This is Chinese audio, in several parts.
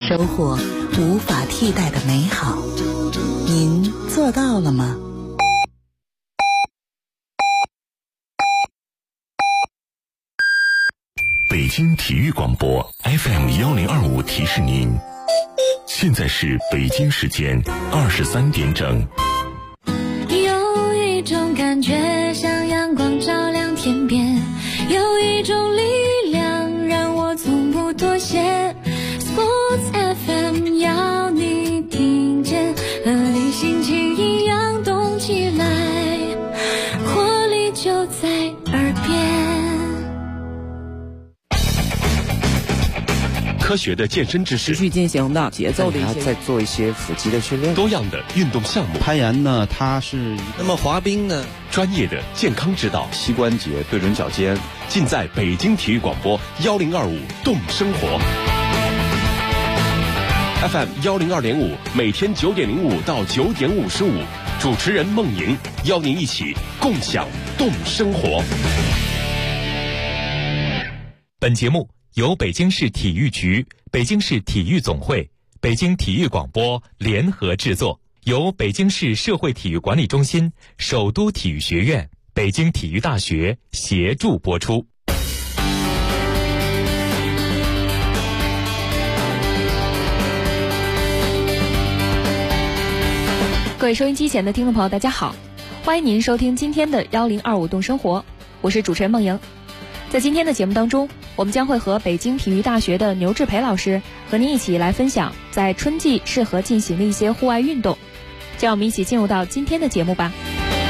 收获无法替代的美好。您做到了吗？ 北京体育广播 FM1025提示您，现在是北京时间23点整。 有一种感觉像阳光照亮天边，有一种力量让我从不妥协。 Sports FM 要你听见，和你心情一样动起来，活力就在耳边。 科学的健身知识， 持续进行的节奏的一些， 再做一些腹肌的训练， 多样的运动项目。 攀岩呢，它是那么滑冰呢， 专业的健康指导， 膝关节对准脚尖， 尽在北京体育广播1025动生活 FM 102.5，每天9点05到9点55，主持人孟莹邀您一起共享动生活。 本节目由北京市体育局、北京市体育总会、北京体育广播联合制作，由北京市社会体育管理中心、首都体育学院、北京体育大学协助播出。 各位收音机前的听众朋友，大家好，欢迎您收听今天的1025动生活，我是主持人孟莹。在今天的节目当中，我们将会和北京体育大学的牛志培老师和您一起来分享在春季适合进行的一些户外运动。就让我们一起进入到今天的节目吧。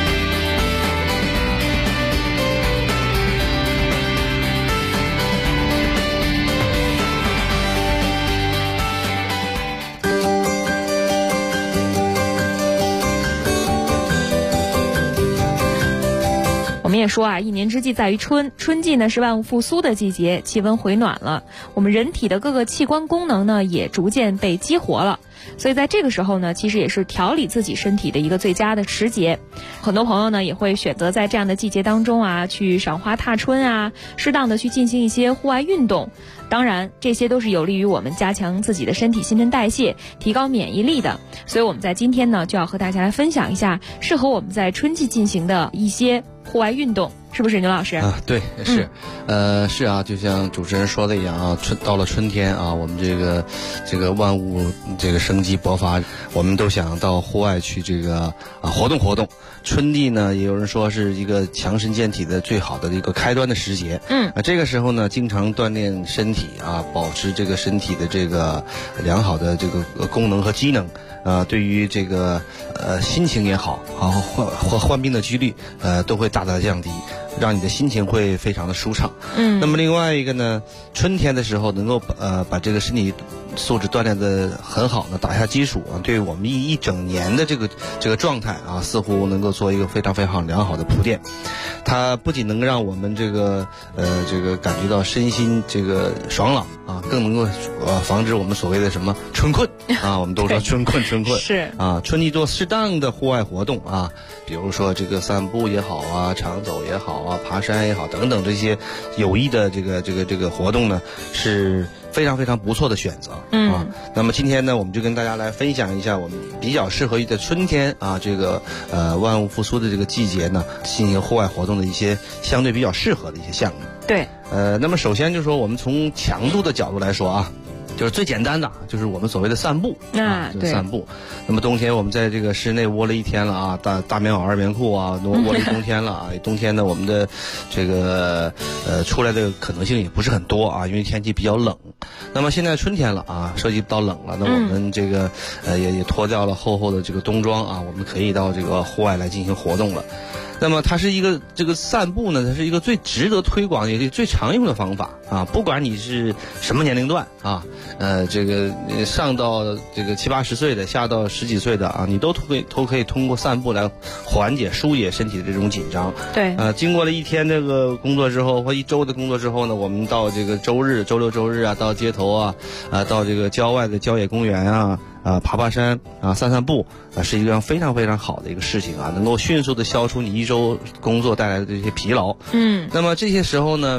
我们也说啊，一年之计在于春，春季呢是万物复苏的季节，气温回暖了，我们人体的各个器官功能呢也逐渐被激活了，所以在这个时候呢，其实也是调理自己身体的一个最佳的时节。很多朋友呢也会选择在这样的季节当中啊，去赏花踏春啊，适当的去进行一些户外运动。当然，这些都是有利于我们加强自己的身体新陈代谢，提高免疫力的。所以我们在今天呢，就要和大家来分享一下适合我们在春季进行的一些户外运动，是不是牛老师？ 啊，对，是，是啊，就像主持人说的一样啊，到了春天啊，我们这个万物这个生机勃发，我们都想到户外去活动活动。春季呢，也有人说是一个强身健体的最好的一个开端的时节。这个时候呢，经常锻炼身体啊，保持这个身体的这个良好的这个功能和机能。对于这个心情也好啊，患病的几率都会大大降低，让你的心情会非常的舒畅。那么另外一个呢，春天的时候能够把这个身体素质锻炼的很好呢，打下基础啊，对我们一整年的这个状态啊，似乎能够做一个非常非常良好的铺垫。它不仅能让我们这个感觉到身心这个爽朗啊，更能够防止我们所谓的什么春困啊，我们都说春困是啊，春季做适当的户外活动啊，比如说这个散步也好啊，长走也好啊，爬山也好等等，这些有益的这个活动呢，是非常非常不错的选择啊。那么今天呢，我们就跟大家来分享一下我们比较适合于在春天啊万物复苏的这个季节呢，进行户外活动的一些相对比较适合的一些项目。 对， 那么首先就是说，我们从强度的角度来说啊，就是最简单的，就是我们所谓的散步就是散步。那么冬天我们在这个室内窝了一天了啊，大棉袄二棉裤啊，窝了一冬天了啊。冬天呢，我们的这个出来的可能性也不是很多啊，因为天气比较冷。那么现在春天了啊，涉及到冷了，那我们这个也脱掉了厚厚的这个冬装啊，我们可以到这个户外来进行活动了。那么它是一个这个散步呢，它是一个最值得推广也是最常用的方法啊。不管你是什么年龄段啊，这个上到这个7、80岁的，下到10几岁的啊，你都可以通过散步来缓解疏解身体的这种紧张。 对， 经过了一天这个工作之后或一周的工作之后呢，我们到这个周六周日啊，到街头啊，到这个郊外的郊野公园啊。爬爬山啊，散散步啊，是一个非常非常好的一个事情啊，能够迅速的消除你一周工作带来的这些疲劳。那么这些时候呢，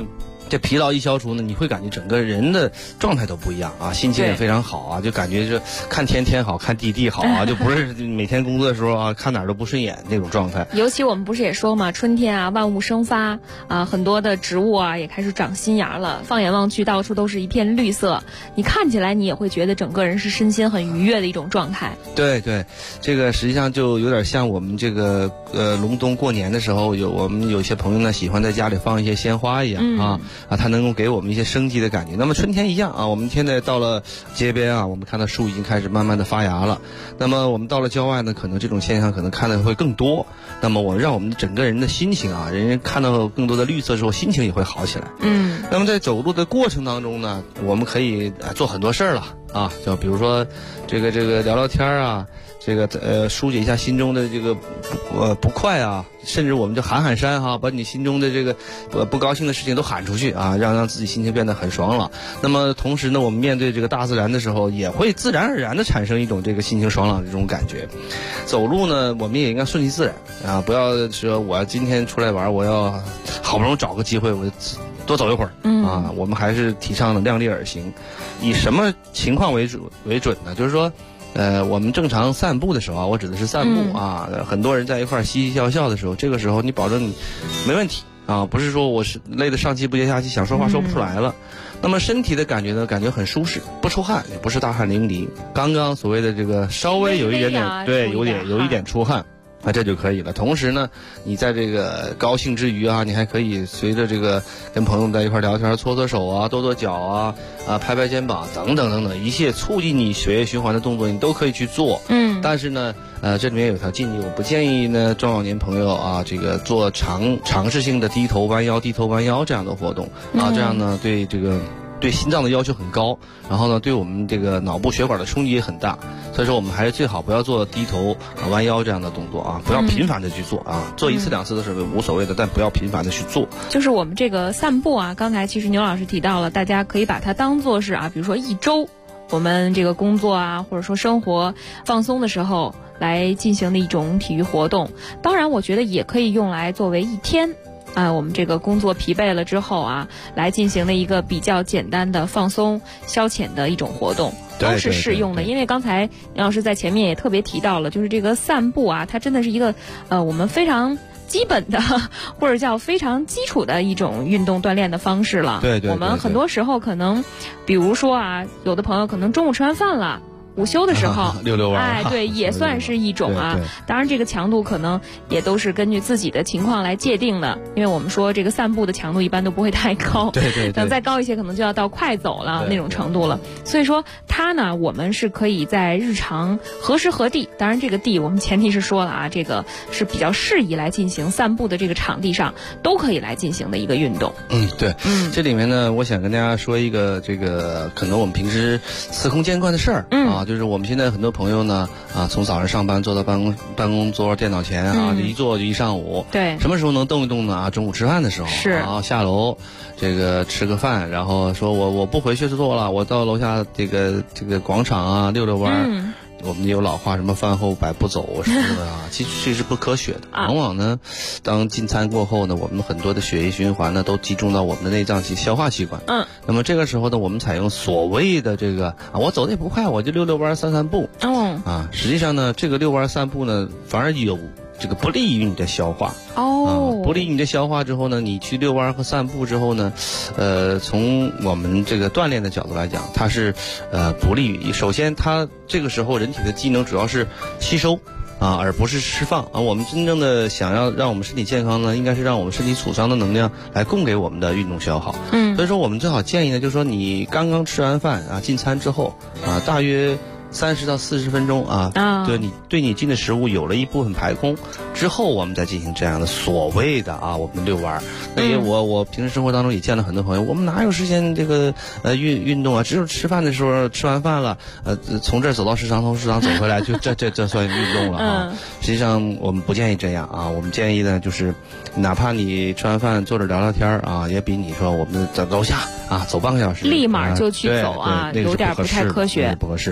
这疲劳一消除呢，你会感觉整个人的状态都不一样啊，心情也非常好啊，就感觉就看天天好，看地地好啊，就不是每天工作的时候啊，看哪儿都不顺眼那种状态。 尤其我们不是也说嘛，春天啊，万物生发啊，很多的植物啊也开始长新芽了，放眼望去，到处都是一片绿色，你看起来你也会觉得整个人是身心很愉悦的一种状态。 对对，这个实际上就有点像我们这个隆冬过年的时候，我们有些朋友呢喜欢在家里放一些鲜花一样啊，它能够给我们一些生机的感觉。那么春天一样啊，我们现在到了街边啊，我们看到树已经开始慢慢的发芽了。那么我们到了郊外呢，可能这种现象可能看的会更多。那么我让我们整个人的心情啊，人看到更多的绿色之后，心情也会好起来。那么在走路的过程当中呢，我们可以做很多事儿了啊，就比如说这个聊聊天啊。这个疏解一下心中的这个不快啊，甚至我们就喊山哈，把你心中的这个不高兴的事情都喊出去啊，让自己心情变得很爽朗。那么同时呢，我们面对这个大自然的时候，也会自然而然的产生一种这个心情爽朗的这种感觉。走路呢，我们也应该顺其自然啊，不要说我今天出来玩，我要好不容易找个机会我就多走一会儿啊。我们还是提倡的量力而行，以什么情况为准呢？就是说。我们正常散步的时候啊，我指的是散步啊，很多人在一块嘻嘻笑笑的时候，这个时候你保证你没问题啊，不是说我是累得上气不接下气，想说话说不出来了。那么身体的感觉呢，感觉很舒适，不出汗，也不是大汗淋漓，刚刚所谓的这个稍微有一点点，对，有一点出汗。这就可以了。同时呢，你在这个高兴之余啊，你还可以随着这个跟朋友在一块聊天，搓搓手啊，跺跺脚啊，拍拍肩膀等等等等，一切促进你血液循环的动作，你都可以去做。但是呢，这里面有条禁忌，我不建议呢中老年朋友啊，这个做尝试性的低头弯腰这样的活动啊，这样呢对这个。对心脏的要求很高，然后呢，对我们这个脑部血管的冲击也很大，所以说我们还是最好不要做低头弯腰这样的动作啊，不要频繁的去做啊，做一次两次的是无所谓的，但不要频繁的去做。 就是我们这个散步啊，刚才其实牛老师提到了，大家可以把它当作是啊，比如说一周我们这个工作啊，或者说生活放松的时候来进行的一种体育活动。当然，我觉得也可以用来作为一天。我们这个工作疲惫了之后啊，来进行的一个比较简单的放松消遣的一种活动，都是适用的。因为刚才杨老师在前面也特别提到了，就是这个散步啊，它真的是一个我们非常基本的或者叫非常基础的一种运动锻炼的方式了。 对， 我们很多时候可能，比如说啊，有的朋友可能中午吃完饭了。午休的时候溜弯， 对，也算是一种啊。当然，这个强度可能也都是根据自己的情况来界定的，因为我们说这个散步的强度一般都不会太高， 对， 等再高一些，可能就要到快走了那种程度了。所以说，它呢，我们是可以在日常何时何地，当然这个地我们前提是说了啊，这个是比较适宜来进行散步的这个场地上，都可以来进行的一个运动。 对，这里面呢，我想跟大家说一个这个可能我们平时司空见惯的事儿就是我们现在很多朋友呢从早上上班坐到办公桌电脑前啊，就一坐就一上午。 对， 什么时候能动一动呢？中午吃饭的时候是， 然后下楼这个吃个饭，然后说我不回去做了，我到楼下这个广场啊溜弯。我们有老话，什么饭后百步走什么的啊，其实这是不科学的。往往呢，当进餐过后呢，我们很多的血液循环呢都集中到我们的内脏消化器官。那么这个时候呢，我们采用所谓的这个我走的也不快，我就溜弯散步。实际上呢，这个溜弯散步呢，反而有这个不利于你的消化。不利于你的消化之后呢，你去遛弯和散步之后呢，从我们这个锻炼的角度来讲，它是不利于。首先，它这个时候人体的机能主要是吸收而不是释放我们真正的想要让我们身体健康呢，应该是让我们身体储藏的能量来供给我们的运动消耗。所以说我们最好建议呢，就是说你刚刚吃完饭进餐之后大约30到40分钟对你进的食物有了一部分排空之后，我们再进行这样的所谓的我们遛弯。那也我平时生活当中也见了很多朋友，我们哪有时间这个运动只有吃饭的时候，吃完饭了从这儿走到食堂，从食堂走回来就这算运动了实际上我们不建议这样我们建议呢就是哪怕你吃完饭坐着聊聊天也比你说我们在楼下走半个小时立马就去走有点不太科学， 不合适的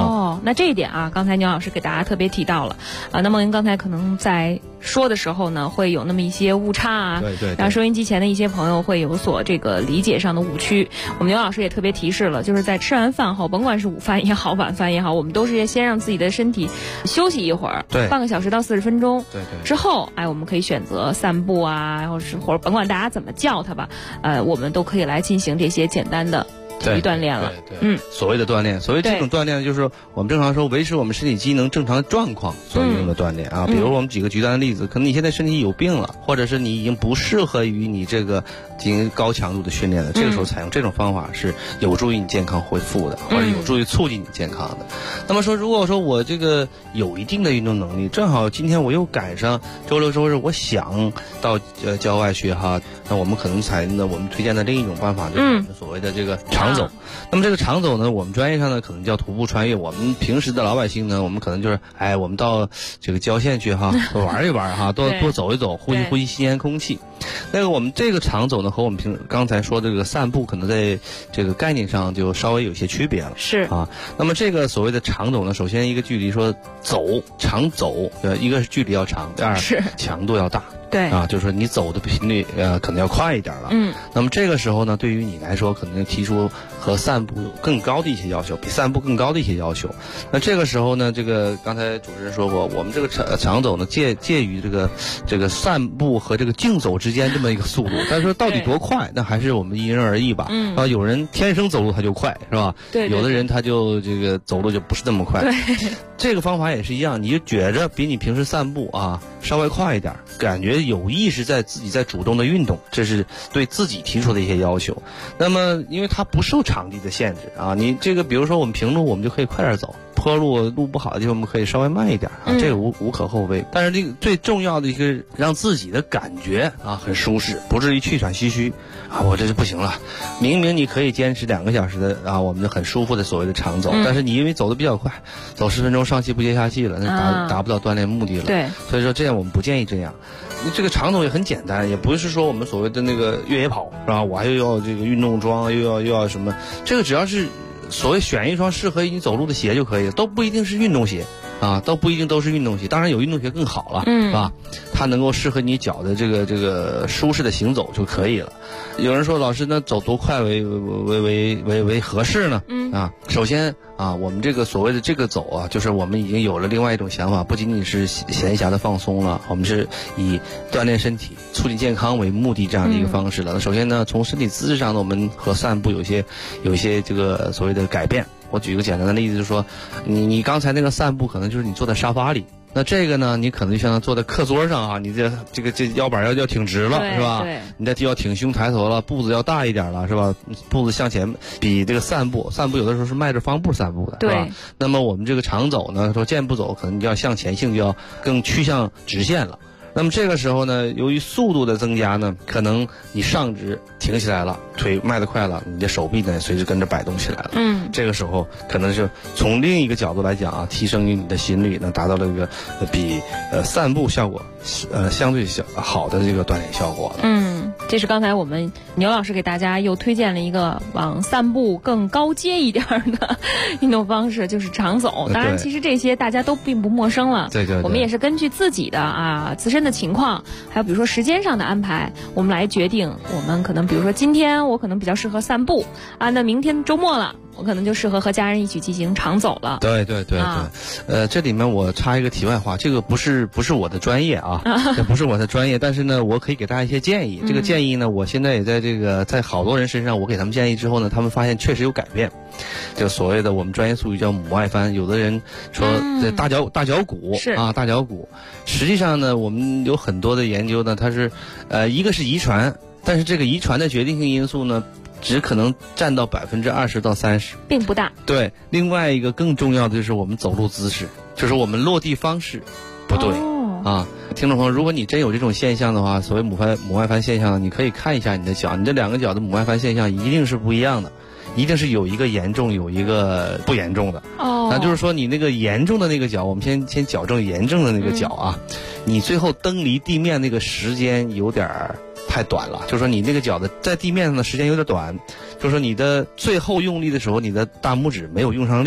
那这一点啊，刚才牛老师给大家特别提到了啊。那么您刚才可能在说的时候呢，会有那么一些误差啊， 对， 让收音机前的一些朋友会有所这个理解上的误区。我们牛老师也特别提示了，就是在吃完饭后，甭管是午饭也好，晚饭也好，我们都是先让自己的身体休息一会儿， 对， 半个小时到40分钟， 对， 之后我们可以选择散步啊，或者甭管大家怎么叫它吧，我们都可以来进行这些简单的体育锻炼了。 对，所谓的锻炼，所谓这种锻炼，就是我们正常说维持我们身体机能正常的状况所用的锻炼啊。比如我们举个极端的例子，可能你现在身体有病了，或者是你已经不适合于你这个进行高强度的训练了，这个时候采用这种方法是有助于你健康恢复的，或者有助于促进你健康的。那么说，如果说我这个有一定的运动能力，正好今天我又赶上周六周日，我想到郊外去哈，那我们可能采用的我们推荐的另一种办法，就是我们所谓的这个长走。那么这个长走呢，我们专业上呢可能叫徒步穿越，我们平时的老百姓呢，我们可能就是我们到这个郊县去哈，玩一玩哈，多走一走，呼吸新鲜空气。那个我们这个长走呢，和我们刚才说的这个散步，可能在这个概念上就稍微有些区别了。 是啊，那么这个所谓的长走呢，首先一个距离说长走，一个是距离要长，第二是强度要大。 对啊， 就是说你走的频率可能要快一点了。那么这个时候呢，对于你来说，可能提出和散步更高的一些要求，比散步更高的一些要求。那这个时候呢，这个刚才主持人说过，我们这个长走呢，介于这个散步和这个竞走之间这么一个速度。但是说到底多快，那还是我们因人而异吧。有人天生走路他就快，是吧？ 对， 有的人他就这个走路就不是那么快。 对， 这个方法也是一样，你就觉着比你平时散步啊稍微快一点，感觉有意识在自己在主动的运动，这是对自己提出的一些要求。那么因为它不受场地的限制啊，你这个比如说我们平路我们就可以快点走，坡路不好的地方我们可以稍微慢一点啊，这个无可厚非。但是这个最重要的一个让自己的感觉啊很舒适，不至于气喘吁吁啊，我这是不行了。明明你可以坚持2个小时的啊，我们就很舒服的所谓的长走，但是你因为走得比较快，走10分钟上气不接下气了，那达不到锻炼目的了。 对， 所以说这样我们不建议这样。这个长走也很简单，也不是说我们所谓的那个越野跑是吧？我还又要这个运动装，又要什么？这个只要是所谓选一双适合你走路的鞋就可以了，都不一定是运动鞋啊，都不一定都是运动鞋。当然有运动鞋更好了，是吧？它能够适合你脚的这个舒适的行走就可以了。有人说老师，那走多快为合适呢？首先啊，我们这个所谓的这个走啊，就是我们已经有了另外一种想法，不仅仅是闲暇的放松了，我们是以锻炼身体、促进健康为目的这样的一个方式了。那首先呢，从身体姿势上呢，我们和散步有一些这个所谓的改变。我举一个简单的例子，就是说，你刚才那个散步可能就是你坐在沙发里。那这个呢，你可能就像坐在课桌上啊，你这腰板要挺直了，是吧？你这要挺胸抬头了，步子要大一点了，是吧？步子向前，比这个散步有的时候是迈着方步散步的，是吧？那么我们这个长走呢，说健步走，可能就要向前性就要更趋向直线了。那么这个时候呢，由于速度的增加呢，可能你上肢停起来了，腿迈得快了，你的手臂呢随之跟着摆动起来了。这个时候可能是从另一个角度来讲啊，提升于你的心率，能达到了一个比散步效果相对好的这个锻炼效果了。 这是刚才我们牛老师给大家又推荐了一个往散步更高阶一点的运动方式，就是长走。当然，其实这些大家都并不陌生了。 对， 我们也是根据自己的自身的情况，还有比如说时间上的安排，我们来决定。我们可能比如说今天我可能比较适合散步啊，那明天周末了，我可能就适合和家人一起进行长走了。 对，这里面我插一个题外话，这个不是我的专业啊，这不是我的专业，但是呢，我可以给大家一些建议。这个建议呢，我现在也在好多人身上，我给他们建议之后呢，他们发现确实有改变。就所谓的我们专业术语叫母外翻，有的人说大脚骨是啊，大脚骨。实际上呢，我们有很多的研究呢，它是一个是遗传，但是这个遗传的决定性因素呢，只可能占到20%到30%， 并不大。 对，另外一个更重要的就是我们走路姿势，就是我们落地方式不对。听众朋友，如果你真有这种现象的话，所谓母外翻现象，你可以看一下你的脚，你这2个脚的母外翻现象一定是不一样的，一定是有一个严重，有一个不严重的。那就是说你那个严重的那个脚，我们先矫正严重的那个脚啊，你最后蹬离地面那个时间有点太短了，就是说你那个脚的在地面上的时间有点短，就是说你的最后用力的时候，你的大拇指没有用上力，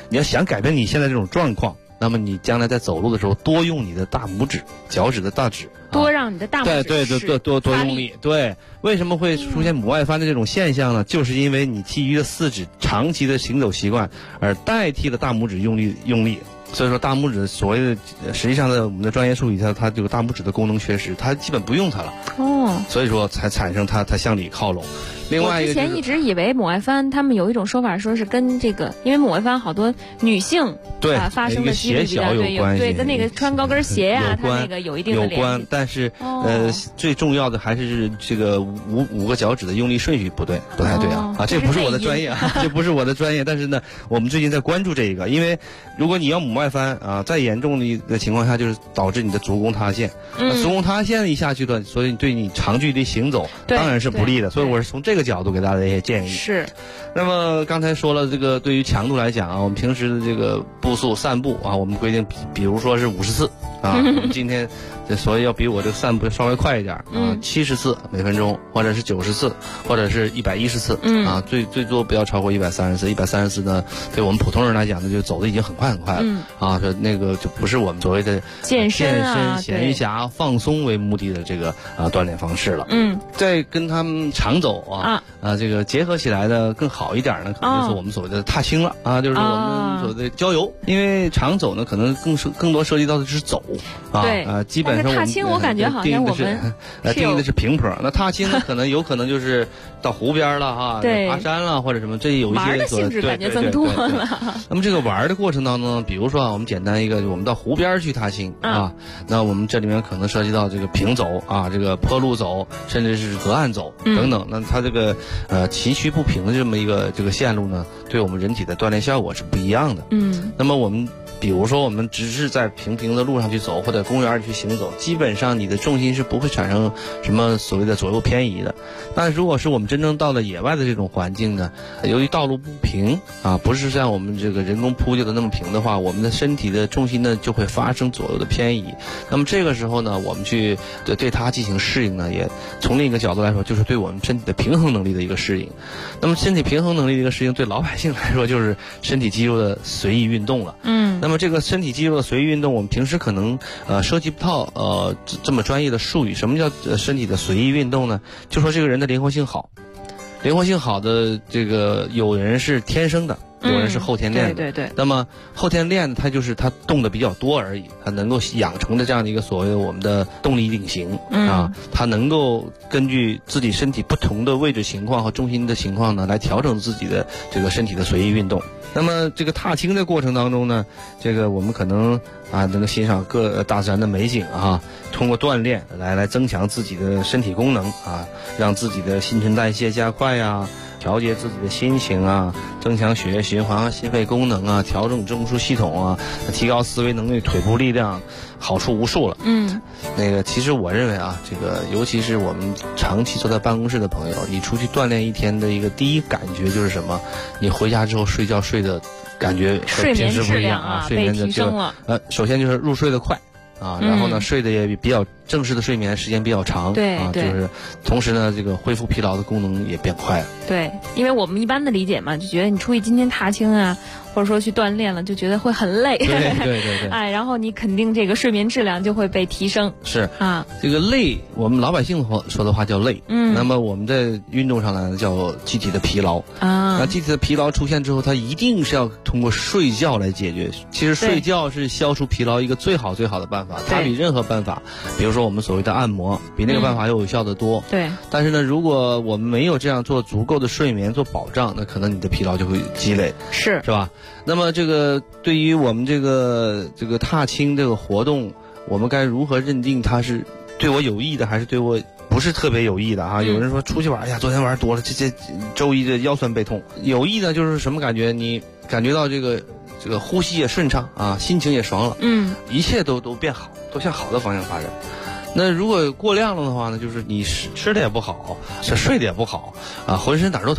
你要想改变你现在这种状况，那么你将来在走路的时候多用你的大拇指、脚趾的大指， 多让你的大拇指多用力。对，为什么会出现母外翻的这种现象呢？就是因为你其余的四指长期的行走习惯，而代替了大拇指用力。所以说大拇指所谓的实际上的我们的专业术语，它这个大拇指的功能缺失，它基本不用它了。所以说才产生它向里靠拢。另外一个、 我之前一直以为母外翻，他们有一种说法说是跟这个，因为母外翻好多女性发生的几率比较对，跟那个穿高跟鞋啊，它那个有一定的联系。 但是最重要的还是这个五个脚趾的用力顺序不太对啊！这不是我的专业啊，这不是我的专业。但是呢，我们最近在关注这个，因为如果你要母外翻啊，再严重的情况下，就是导致你的足弓塌陷。足弓塌陷一下去的，所以对你长距离行走当然是不利的。所以我是从这个角度给大家一些建议。 是。 那么刚才说了，这个对于强度来讲啊，我们平时的这个步速散步啊，我们规定比如说是50次啊，今天所以要比我这个散步稍微快一点啊，70次每分钟，或者是90次，或者是110次啊，最多不要超过130次。130次呢，对我们普通人来讲呢，就走的已经很快了啊，说那个就不是我们所谓的健身闲暇放松为目的的这个锻炼方式了。再跟他们长走这个结合起来的更好一点呢，可能就是我们所谓的踏青了啊，就是我们所谓的郊游。因为长走呢，可能更多涉及到的是走基本上我们踏青我感觉好像我们定义的是平坡，那踏青呢有可能就是到湖边了对， 爬山了或者什么，这有一些玩的性质感觉增多了。 那么这个玩的过程当中，比如说我们简单一个，我们到湖边去踏青那我们这里面可能涉及到这个平走这个坡路走，甚至是河岸走等等。那它这个崎岖不平的这么一个这个线路呢，对我们人体的锻炼效果是不一样的。那么我们比如说我们只是在平的路上去走，或者公园里去行走，基本上你的重心是不会产生什么所谓的左右偏移的。但如果是我们真正到了野外的这种环境呢，由于道路不平不是像我们这个人工铺就的那么平的话，我们的身体的重心呢就会发生左右的偏移。那么这个时候呢，我们去对它进行适应呢，也从另一个角度来说，就是对我们身体的平衡能力的一个适应。那么身体平衡能力的一个适应，对老百姓来说就是身体肌肉的随意运动了。那么这个身体肌肉的随意运动，我们平时可能涉及不到这么专业的术语。什么叫身体的随意运动呢？就说这个人的灵活性好，灵活性好的这个有人是天生的，有人是后天练的。 对。 那么后天练的，它就是他动的比较多而已，他能够养成的这样的一个所谓我们的动力定型他能够根据自己身体不同的位置情况和重心的情况呢，来调整自己的这个身体的随意运动。那么这个踏青的过程当中呢，这个我们可能能够欣赏各大自然的美景通过锻炼来增强自己的身体功能让自己的新陈代谢加快调节自己的心情增强血液循环和心肺功能调整中枢系统提高思维能力、腿部力量，好处无数了。那个其实我认为这个尤其是我们长期坐在办公室的朋友，你出去锻炼一天的一个第一感觉就是什么？你回家之后睡觉睡的感觉和平时不一样睡眠提升了。 首先就是入睡的快然后呢睡得也比较正式的睡眠时间比较长，就是同时呢这个恢复疲劳的功能也变快了。 对，因为我们一般的理解嘛，就觉得你出去今天踏青或者说去锻炼了，就觉得会很累。 对。 然后你肯定这个睡眠质量就会被提升。 是这个累，我们老百姓说的话叫累。那么我们在运动上呢叫机体的疲劳那机体的疲劳出现之后，它一定是要通过睡觉来解决。其实睡觉是消除疲劳一个最好的办法，它比任何办法，比如说我们所谓的按摩，比那个办法要有效的多。 对。但是呢，如果我们没有这样做足够的睡眠做保障，那可能你的疲劳就会积累。是吧？那么这个对于我们这个踏青这个活动，我们该如何认定它是对我有益的，还是对我不是特别有益的有人说出去玩，昨天玩多了，这周一的腰酸背痛。有益的就是什么感觉？你感觉到这个呼吸也顺畅心情也爽了，一切都变好，都向好的方向发展。那如果过量了的话呢，就是你吃的也不好，睡的也不好浑身哪儿都疼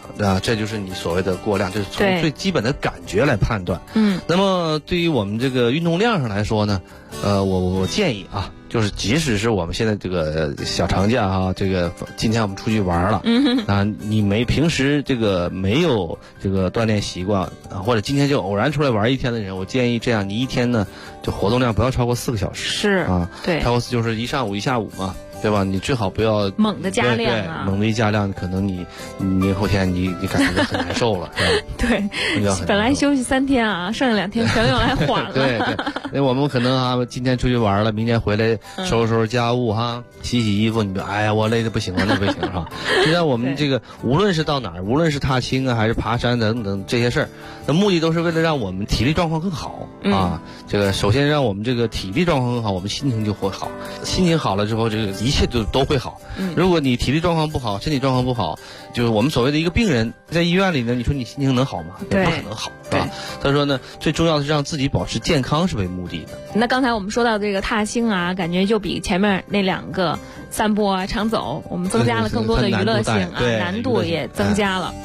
啊，这就是你所谓的过量，就是从最基本的感觉来判断。那么对于我们这个运动量上来说呢，我建议啊，就是即使是我们现在这个小长假啊，这个今天我们出去玩了，啊，你平时这个没有这个锻炼习惯啊，或者今天就偶然出来玩一天的人，我建议这样，你一天呢就活动量不要超过4个小时。 是啊， 对， 超过就是一上午一下午嘛。对吧？你最好不要猛的加量啊， 对，猛的一加量，可能你明后天你感觉很难受了，是吧？ 对，本来休息3天啊，剩下2天全用来缓了。 对，那我们可能啊，今天出去玩了，明天回来收拾家务哈，洗衣服，你就哎呀，我累得不行了，那不行哈。就像我们这个，无论是到哪儿，无论是踏青啊，还是爬山等等这些事儿，那目的都是为了让我们体力状况更好啊。这个首先让我们这个体力状况更好，我们心情就会好，心情好了之后，这个一切都会好。如果你体力状况不好，身体状况不好，就是我们所谓的一个病人在医院里呢，你说你心情能好吗？也不可能好，是吧？他说呢，最重要的是让自己保持健康是为目的的。 那刚才我们说到这个踏青啊，感觉就比前面那2个散步啊、长走，我们增加了更多的娱乐性啊，难度也增加了。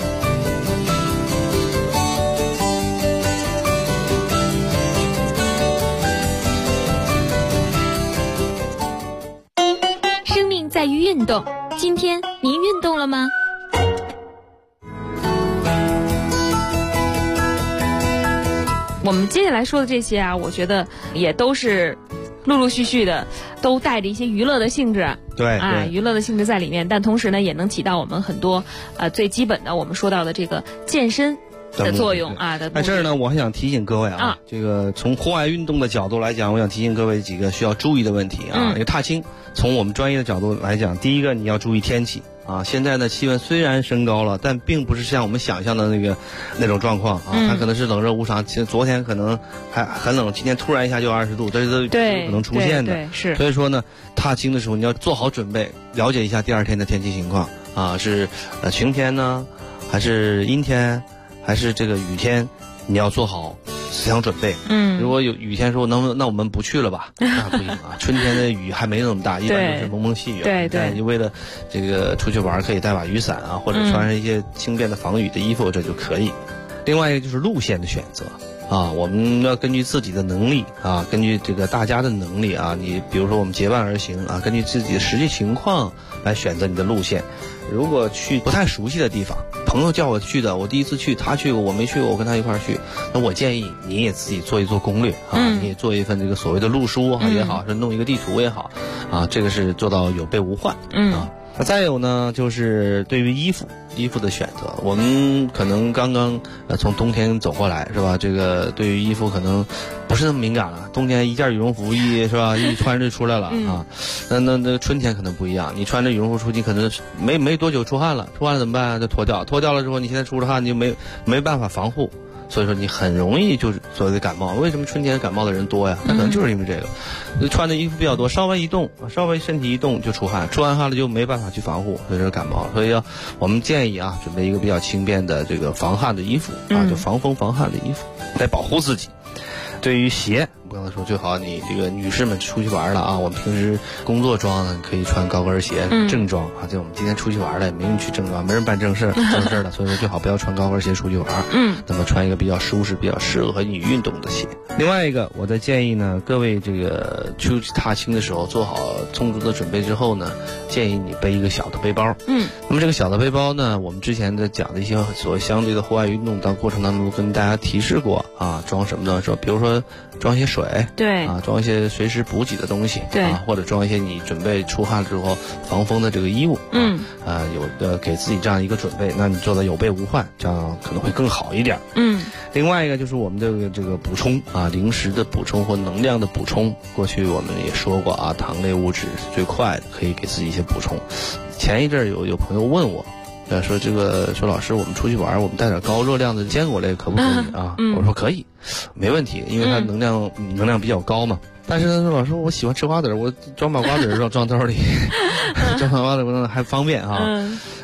在于运动，今天您运动了吗？ 我们接下来说的这些啊，我觉得也都是陆陆续续的，都带着一些娱乐的性质。 对啊，娱乐的性质在里面，但同时呢，也能起到我们很多最基本的我们说到的这个健身的作用啊的。 在这儿呢，我还想提醒各位啊，这个从户外运动的角度来讲，我想提醒各位几个需要注意的问题啊。这个踏青，从我们专业的角度来讲，第一个你要注意天气啊。现在呢，气温虽然升高了，但并不是像我们想象的那种状况啊，它可能是冷热无常。其实昨天可能还很冷，今天突然一下就20度，这是可能出现的。 对，是。 所以说呢，踏青的时候你要做好准备，了解一下第2天的天气情况啊，是晴天呢，还是阴天？还是这个雨天，你要做好思想准备。如果有雨天说那我们不去了吧？那不行啊，春天的雨还没那么大，一般都是蒙蒙细雨。对，你为了这个出去玩，可以带把雨伞啊，或者穿上一些轻便的防雨的衣服，这就可以。另外一个就是路线的选择啊，我们要根据自己的能力啊，根据这个大家的能力啊，你比如说我们结伴而行啊，根据自己的实际情况来选择你的路线。如果去不太熟悉的地方，朋友叫我去的，我第一次去，他去过，我没去过，我跟他一块儿去，那我建议你也自己做一做攻略啊，你也做一份这个所谓的路书啊也好，是弄一个地图也好啊，这个是做到有备无患啊。那再有呢，就是对于衣服的选择，我们可能刚刚从冬天走过来是吧？这个对于衣服可能不是那么敏感了，冬天一件羽绒服是吧，一穿就出来了啊。那春天可能不一样，你穿着羽绒服出去，可能没多久出汗了怎么办啊？就脱掉了之后，你现在出了汗，你就没办法防护。所以说你很容易就是所谓的感冒。为什么春天感冒的人多呀？那可能就是因为这个，穿的衣服比较多，稍微身体一动就出汗，出完汗了就没办法去防护，所以说感冒。所以我们建议啊，准备一个比较轻便的这个防汗的衣服啊，就防风防汗的衣服来保护自己。对于鞋，我刚才说最好你这个女士们出去玩了啊，我们平时工作装呢可以穿高跟鞋，正装啊。就我们今天出去玩了，也没人去正装，没人办正事的，所以说最好不要穿高跟鞋出去玩。那么穿一个比较舒适、比较适合你运动的鞋。另外一个，我的建议呢，各位这个出去踏青的时候，做好充足的准备之后呢，建议你背一个小的背包。那么这个小的背包呢，我们之前的讲的一些所谓相对的户外运动，到过程当中跟大家提示过啊，装什么呢？说比如说装一些水， 对啊，装一些随时补给的东西， 对啊，或者装一些你准备出汗之后防风的这个衣物，有的给自己这样一个准备，那你做的有备无患，这样可能会更好一点。另外一个就是我们的这个补充啊，零食的补充或能量的补充。过去我们也说过啊，糖类物质是最快的，可以给自己一些补充。前一阵有朋友问我，说老师，我们出去玩，我们带点高热量的坚果类可不可以啊？我说可以，没问题，因为它能量比较高嘛。但是呢，说老师，我喜欢吃瓜子，我装把瓜子装兜里，装把瓜子还方便啊。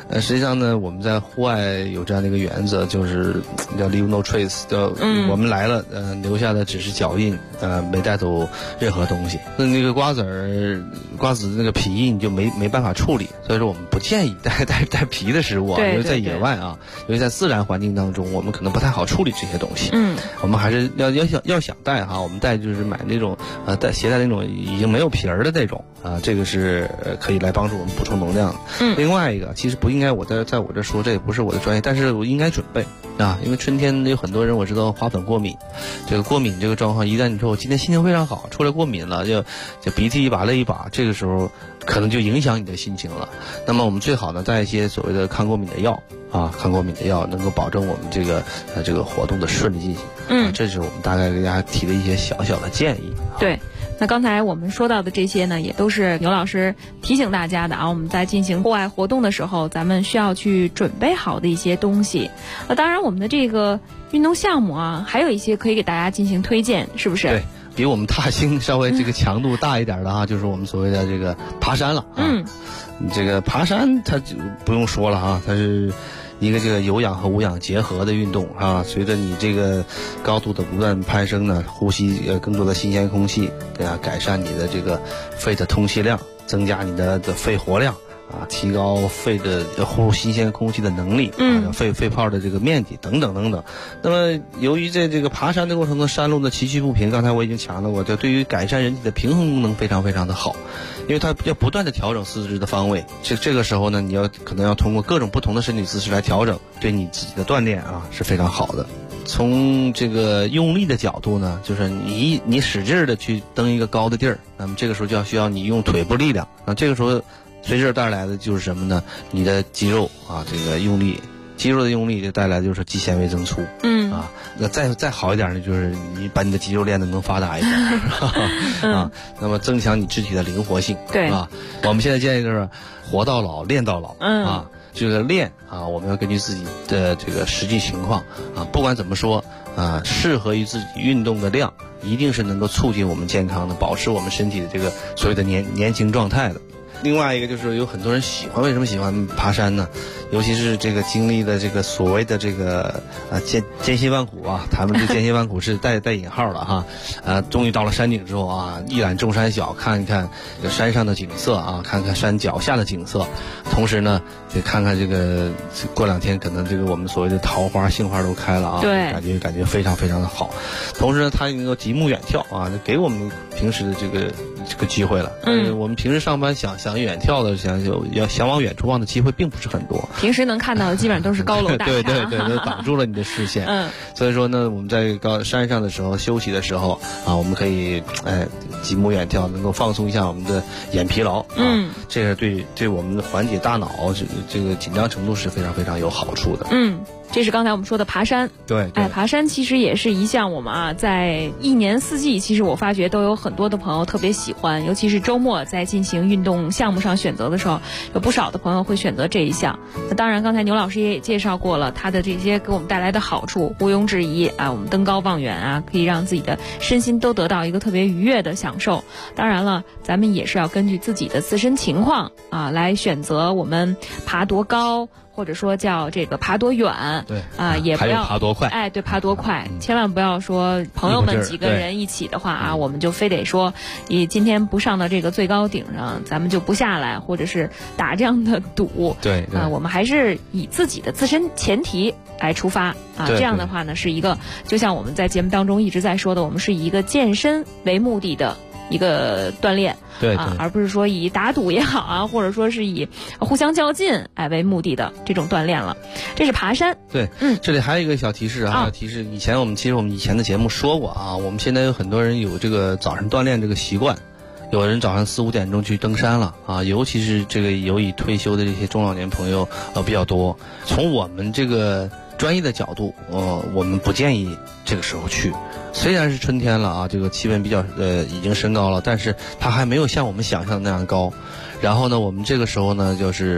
实际上呢，我们在户外有这样的一个原则，就是叫 leave no trace， 叫我们来了，留下的只是脚印，没带走任何东西。那个瓜子的那个皮你就没办法处理，所以说我们不建议带皮的食物啊，因为在野外啊，因为在自然环境当中，我们可能不太好处理这些东西。我们还是要想带哈，我们带就是买那种携带那种已经没有皮儿的那种啊，这个是可以来帮助我们补充能量的。另外一个，其实不应该我在我这说，这也不是我的专业，但是我应该准备啊，因为春天有很多人我知道花粉过敏，这个过敏这个状况，一旦你说我今天心情非常好，出来过敏了，就鼻涕一把泪一把，这个时候可能就影响你的心情了。那么我们最好呢带一些所谓的抗过敏的药啊，抗过敏的药能够保证我们这个活动的顺利进行。这是我们大概给大家提的一些小小的建议。 对。那刚才我们说到的这些呢，也都是牛老师提醒大家的啊。我们在进行户外活动的时候，咱们需要去准备好的一些东西。当然，我们的这个运动项目啊，还有一些可以给大家进行推荐，是不是？ 对，比我们踏青稍微这个强度大一点的啊，就是我们所谓的这个爬山了啊。这个爬山它就不用说了啊，它是一个这个有氧和无氧结合的运动啊，随着你这个高度的不断攀升呢，呼吸更多的新鲜空气，改善你的这个肺的通气量，增加你的肺活量啊，提高肺的呼入新鲜空气的能力，肺泡的这个面积等等等等。那么由于在这个爬山的过程中，山路的崎岖不平，刚才我已经强调过，这对于改善人体的平衡功能非常非常的好，因为它要不断的调整四肢的方位。这个时候呢，你可能要通过各种不同的身体姿势来调整，对你自己的锻炼啊是非常好的。从这个用力的角度呢，就是你使劲的去登一个高的地儿，那么这个时候就需要你用腿部力量，那这个时候随之带来的就是什么呢？你的肌肉啊，这个用力，肌肉的用力就带来就是肌纤维增粗。那再好一点呢，就是你把你的肌肉练得能发达一点啊，那么增强你肢体的灵活性。 对啊，我们现在建议就是活到老，练到老。啊，这个练啊，我们要根据自己的这个实际情况啊，不管怎么说啊，适合于自己运动的量，一定是能够促进我们健康的，保持我们身体的这个所谓的年轻状态的。另外一个就是有很多人为什么喜欢爬山呢？尤其是这个经历的这个所谓的这个艰辛万苦啊，他们这艰辛万苦是带引号的哈，终于到了山顶之后啊，一览众山小，看一看这山上的景色啊，看看山脚下的景色，同时呢，得看看这个过两天可能这个我们所谓的桃花、杏花都开了啊， 对， 感觉非常非常的好。同时呢，它能够极目远眺啊，给我们平时的这个机会了。我们平时上班想远眺的，想往远处望的机会并不是很多。 平时能看到的基本上都是高楼大厦， 对，都挡住了你的视线。所以说呢，我们在山上的时候休息的时候啊，我们可以极目远眺，能够放松一下我们的眼疲劳。这个对我们缓解大脑这个紧张程度是非常非常有好处的。 这是刚才我们说的爬山。 对， 爬山其实也是一项我们在一年四季，其实我发觉都有很多的朋友特别喜欢，尤其是周末在进行运动项目上选择的时候，有不少的朋友会选择这一项。那当然，刚才牛老师也介绍过了，它的这些给我们带来的好处毋庸置疑啊，我们登高望远啊，可以让自己的身心都得到一个特别愉悦的享受。当然了，咱们也是要根据自己的自身情况啊来选择我们爬多高，或者说叫这个爬多远， 对啊，也不要爬多快， 对，爬多快，千万不要说朋友们几个人一起的话啊，我们就非得说你今天不上到这个最高顶上，咱们就不下来，或者是打这样的赌。 对我们还是以自己的自身前提来出发啊，这样的话呢，是一个就像我们在节目当中一直在说的，我们是以一个健身为目的的一个锻炼。 对而不是说以打赌也好啊，或者说是以互相较劲为目的的这种锻炼了。这是爬山。 对，这里还有一个小提示啊，提示其实我们以前的节目说过啊，我们现在有很多人有这个早上锻炼这个习惯，有人早上4、5点钟去登山了啊，尤其是这个有已退休的这些中老年朋友比较多。从我们这个专业的角度，我们不建议这个时候去。虽然是春天了啊，这个气温比较已经升高了，但是它还没有像我们想象的那样高。然后呢，我们这个时候呢，就是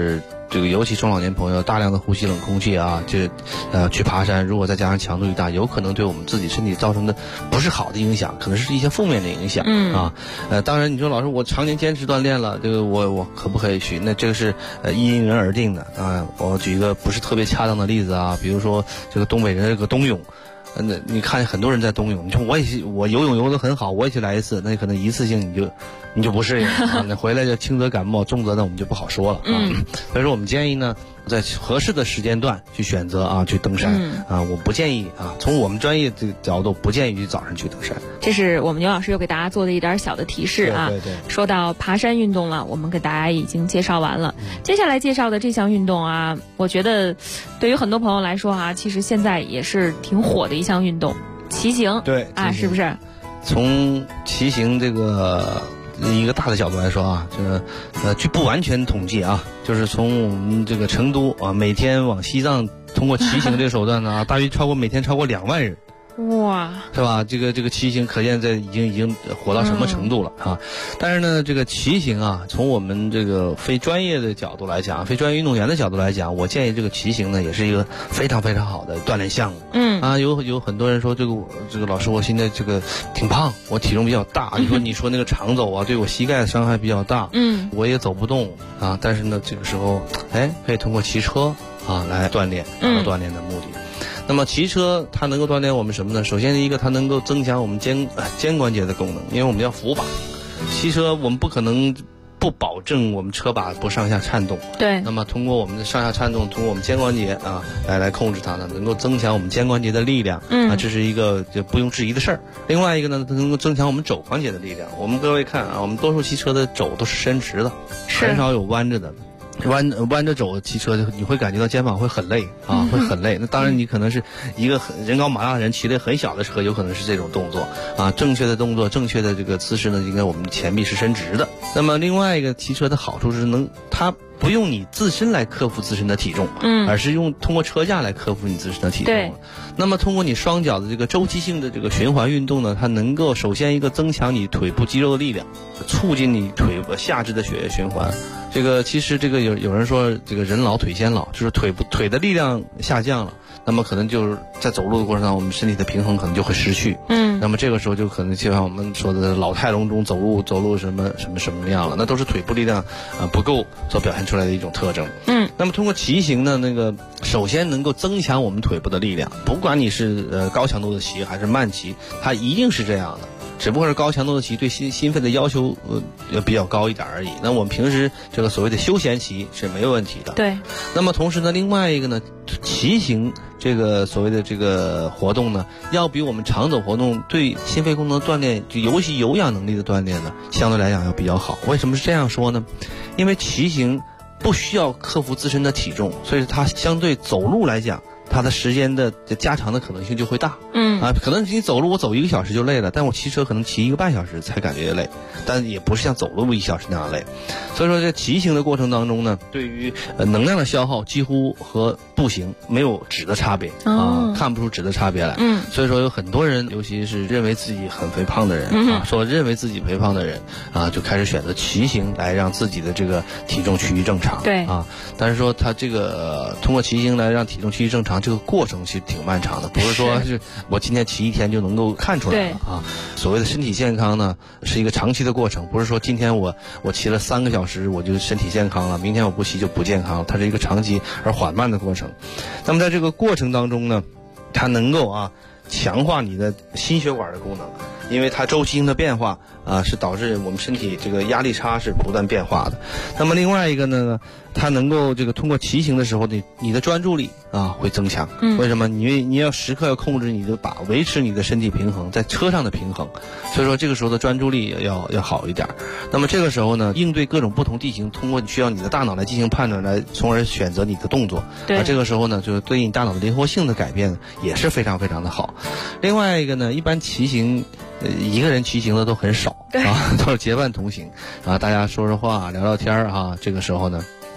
这个尤其中老年朋友大量的呼吸冷空气啊，去爬山，如果再加上强度一大，有可能对我们自己身体造成的不是好的影响，可能是一些负面的影响啊。当然你说老师我常年坚持锻炼了，这个我可不可以去？那这个是因人而定的啊。我举一个不是特别恰当的例子啊，比如说这个东北人这个冬泳。那你看很多人在冬泳，你说我游泳游得很好，我也去来一次，那可能一次性你就不适应啊，那回来就轻则感冒，重则呢我们就不好说了啊。所以说我们建议呢，在合适的时间段去选择啊去登山啊，我不建议啊，从我们专业这个角度不建议早上去登山。 这是我们牛老师又给大家做的一点小的提示啊。 对。 说到爬山运动了，我们给大家已经介绍完了。接下来介绍的这项运动啊，我觉得对于很多朋友来说啊，其实现在也是挺火的一项运动，骑行。 对啊，是不是？ 从骑行这个一个大的角度来说啊，这个据不完全统计啊，就是从我们这个成都啊，每天往西藏通过骑行这个手段呢，大约每天超过2万人。 哇， 是吧？这个骑行可见已经火到什么程度了啊！但是呢，这个骑行啊，从我们这个非专业的角度来讲，非专业运动员的角度来讲，我建议这个骑行呢，也是一个非常非常好的锻炼项目。有很多人说这个老师，我现在这个挺胖，我体重比较大，你说那个长走啊，对我膝盖的伤害比较大，我也走不动啊。但是呢，这个时候可以通过骑车啊来锻炼，达到锻炼的目的。那么骑车它能够锻炼我们什么呢？首先第一个，它能够增强我们肩关节的功能，因为我们要扶把。骑车我们不可能不保证我们车把不上下颤动。 对。 那么通过我们的上下颤动，通过我们肩关节啊来控制它呢，能够增强我们肩关节的力量。这是一个就不用质疑的事儿。另外一个呢，它能够增强我们肘关节的力量。我们各位看啊，我们多数骑车的肘都是伸直的，很少有弯着的。弯着肘骑车，你会感觉到肩膀会很累啊，会很累。那当然，你可能是一个人高马大的人骑了很小的车，有可能是这种动作啊。正确的动作，正确的这个姿势呢，应该我们前臂是伸直的。那么另外一个骑车的好处是它不用你自身来克服自身的体重，而是通过车架来克服你自身的体重。 对。 那么通过你双脚的这个周期性的这个循环运动呢，它能够首先一个增强你腿部肌肉的力量，促进你腿部下肢的血液循环。这个其实这个有人说这个人老腿先老，就是腿的力量下降了，那么可能就是在走路的过程中，我们身体的平衡可能就会失去。那么这个时候就可能就像我们说的老态龙钟，走路什么样了，那都是腿部力量不够所表现出来的一种特征。那么通过骑行呢，那个首先能够增强我们腿部的力量，不管你是高强度的骑还是慢骑，它一定是这样的。只不过是高强度的骑对心肺的要求要比较高一点而已。那我们平时这个所谓的休闲骑是没有问题的。 对。 那么同时呢，另外一个呢，骑行这个所谓的这个活动呢，要比我们长走活动对心肺功能锻炼，就尤其有氧能力的锻炼呢，相对来讲要比较好。为什么是这样说呢？因为骑行不需要克服自身的体重，所以它相对走路来讲，它的时间的加长的可能性就会大。可能你走路我走1个小时就累了，但我骑车可能骑1个半小时才感觉累，但也不是像走路1小时那样累。所以说在骑行的过程当中呢，对于能量的消耗几乎和步行没有质的差别看不出质的差别来。所以说有很多人，尤其是认为自己很肥胖的人认为自己肥胖的人就开始选择骑行来让自己的这个体重趋于正常。 对但是说他这个通过骑行来让体重趋于正常，这个过程其实挺漫长的，不是说是我今天骑1天就能够看出来了所谓的身体健康呢，是一个长期的过程，不是说今天我骑了3个小时我就身体健康了，明天我不骑就不健康了，它是一个长期而缓慢的过程。那么在这个过程当中呢，它能够强化你的心血管的功能，因为它周期性的变化是导致我们身体这个压力差是不断变化的。那么另外一个呢，它能够这个通过骑行的时候你的专注力会增强。为什么？你要时刻要控制你的把，维持你的身体平衡，在车上的平衡，所以说这个时候的专注力要好一点。那么这个时候呢，应对各种不同地形，通过需要你的大脑来进行判断，来从而选择你的动作。这个时候呢，就是对你大脑的灵活性的改变也是非常非常的好。另外一个呢，一般骑行一个人骑行的都很少都是结伴同行大家说说话聊聊天这个时候呢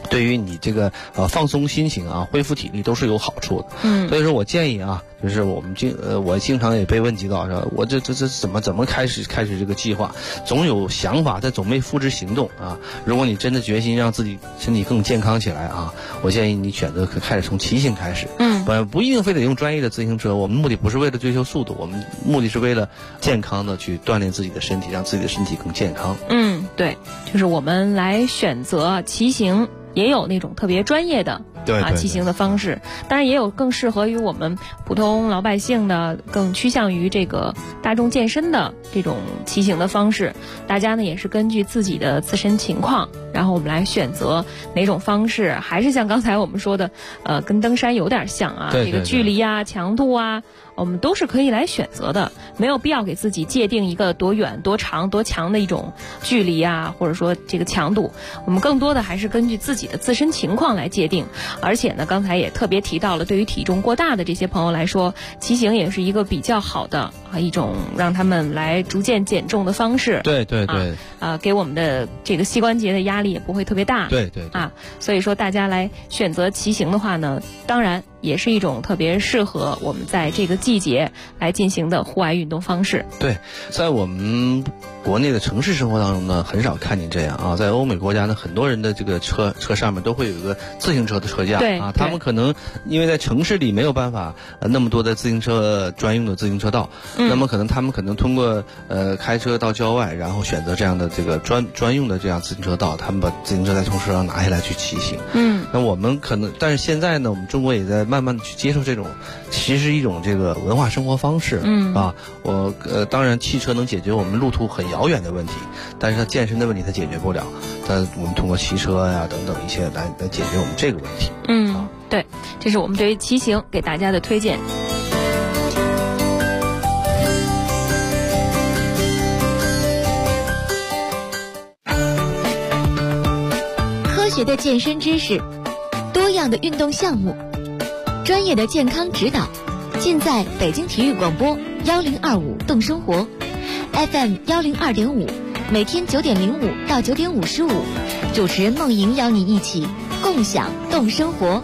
对于你这个放松心情啊，恢复体力都是有好处的。所以说我建议啊，就是我经常也被问及到，说我这怎么开始这个计划，总有想法，但总没付之行动啊。如果你真的决心让自己身体更健康起来啊，我建议你选择开始从骑行开始。不一定非得用专业的自行车，我们目的不是为了追求速度，我们目的是为了健康的去锻炼自己的身体，让自己的身体更健康。 对，就是我们来选择骑行。也有那种特别专业的骑行的方式，当然也有更适合于我们普通老百姓的，更趋向于这个大众健身的这种骑行的方式。大家呢也是根据自己的自身情况，然后我们来选择哪种方式。还是像刚才我们说的，跟登山有点像啊，这个距离啊、强度啊，我们都是可以来选择的，没有必要给自己界定一个多远、多长、多强的一种距离啊，或者说这个强度。我们更多的还是根据自己的自身情况来界定。而且呢，刚才也特别提到了，对于体重过大的这些朋友来说，骑行也是一个比较好的一种让他们来逐渐减重的方式。 对， 给我们的这个膝关节的压力也不会特别大。 对， 所以说大家来选择骑行的话呢，当然也是一种特别适合我们在这个季节来进行的户外运动方式。 对，在我们国内的城市生活当中呢，很少看见这样啊。在欧美国家呢，很多人的这个车上面都会有一个自行车的车架啊。他们可能因为在城市里没有办法那么多的自行车专用的自行车道，那么他们可能通过开车到郊外，然后选择这样的这个专用的这样自行车道，他们把自行车再从车上拿下来去骑行。那我们可能，但是现在呢，我们中国也在慢慢的去接受这种，其实一种这个文化生活方式。当然汽车能解决我们路途很遥远的问题，但是它健身的问题它解决不了，但我们通过骑车呀等等一些来解决我们这个问题。 对，这是我们对于骑行给大家的推荐。 科学的健身知识，多样的运动项目，专业的健康指导，尽在北京体育广播1025动生活 FM 102.5，每天9点05到9点55，主持人梦莹邀你一起共享动生活。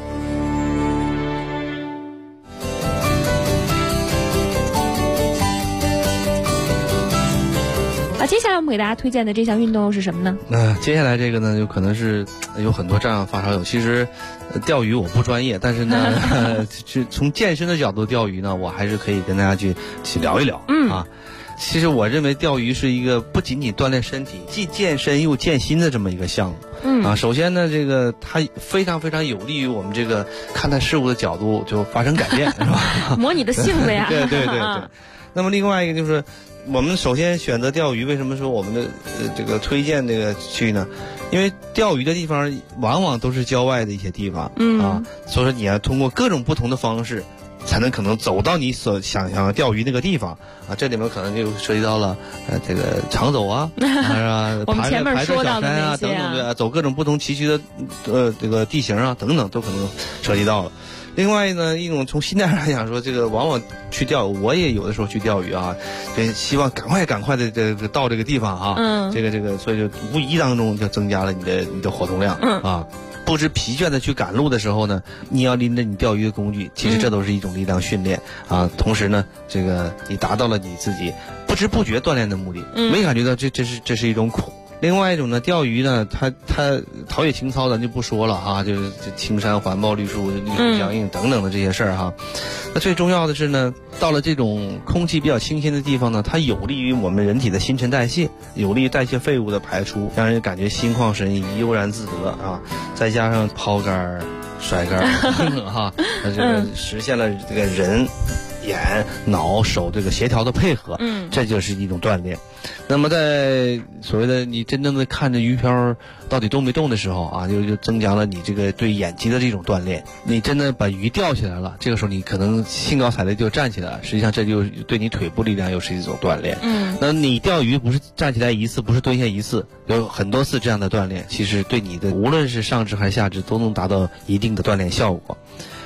接下来我们给大家推荐的这项运动是什么呢？ 接下来这个呢，就可能是有很多这样发烧友。其实钓鱼我不专业，但是呢，从健身的角度钓鱼呢，我还是可以跟大家去聊一聊。其实我认为钓鱼是一个不仅仅锻炼身体，既健身又健心的这么一个项目。首先呢，这个它非常非常有利于我们这个看待事物的角度就发生改变，是吧？ 磨你的性子呀。 对。那么另外一个就是，我们首先选择钓鱼，为什么说我们的这个推荐这个区呢？因为钓鱼的地方往往都是郊外的一些地方，所以说你要通过各种不同的方式，才能可能走到你所想要钓鱼那个地方啊。这里面可能就涉及到了这个长走啊， 我们前面说到的那些等等的，走各种不同崎岖的这个地形啊等等，都可能涉及到了。另外呢，一种从心态上来讲说，这个往往去钓鱼，我也有的时候去钓鱼啊，希望赶快的这个到这个地方啊，这个，所以就无意当中就增加了你的活动量啊。不知疲倦的去赶路的时候呢，你要拎着你钓鱼的工具，其实这都是一种力量训练啊。同时呢，这个你达到了你自己不知不觉锻炼的目的，没感觉到这是一种苦。另外一种呢，钓鱼呢，它陶冶情操咱就不说了哈，就是青山环抱绿树绿树相映等等的这些事儿哈。那最重要的是呢，到了这种空气比较清新的地方呢，它有利于我们人体的新陈代谢，有利于代谢废物的排出，让人感觉心旷神怡、悠然自得啊。再加上抛竿、甩竿哈，它这个实现了这个人、眼、脑、手这个协调的配合，这就是一种锻炼。那么在所谓的你真正的看着鱼漂到底动没动的时候啊，就增强了你这个对眼睛的这种锻炼。你真的把鱼钓起来了，这个时候你可能兴高采烈就站起来了，实际上这就对你腿部力量又是一种锻炼。那你钓鱼不是站起来一次，不是蹲下一次，有很多次这样的锻炼，其实对你的无论是上肢还是下肢都能达到一定的锻炼效果。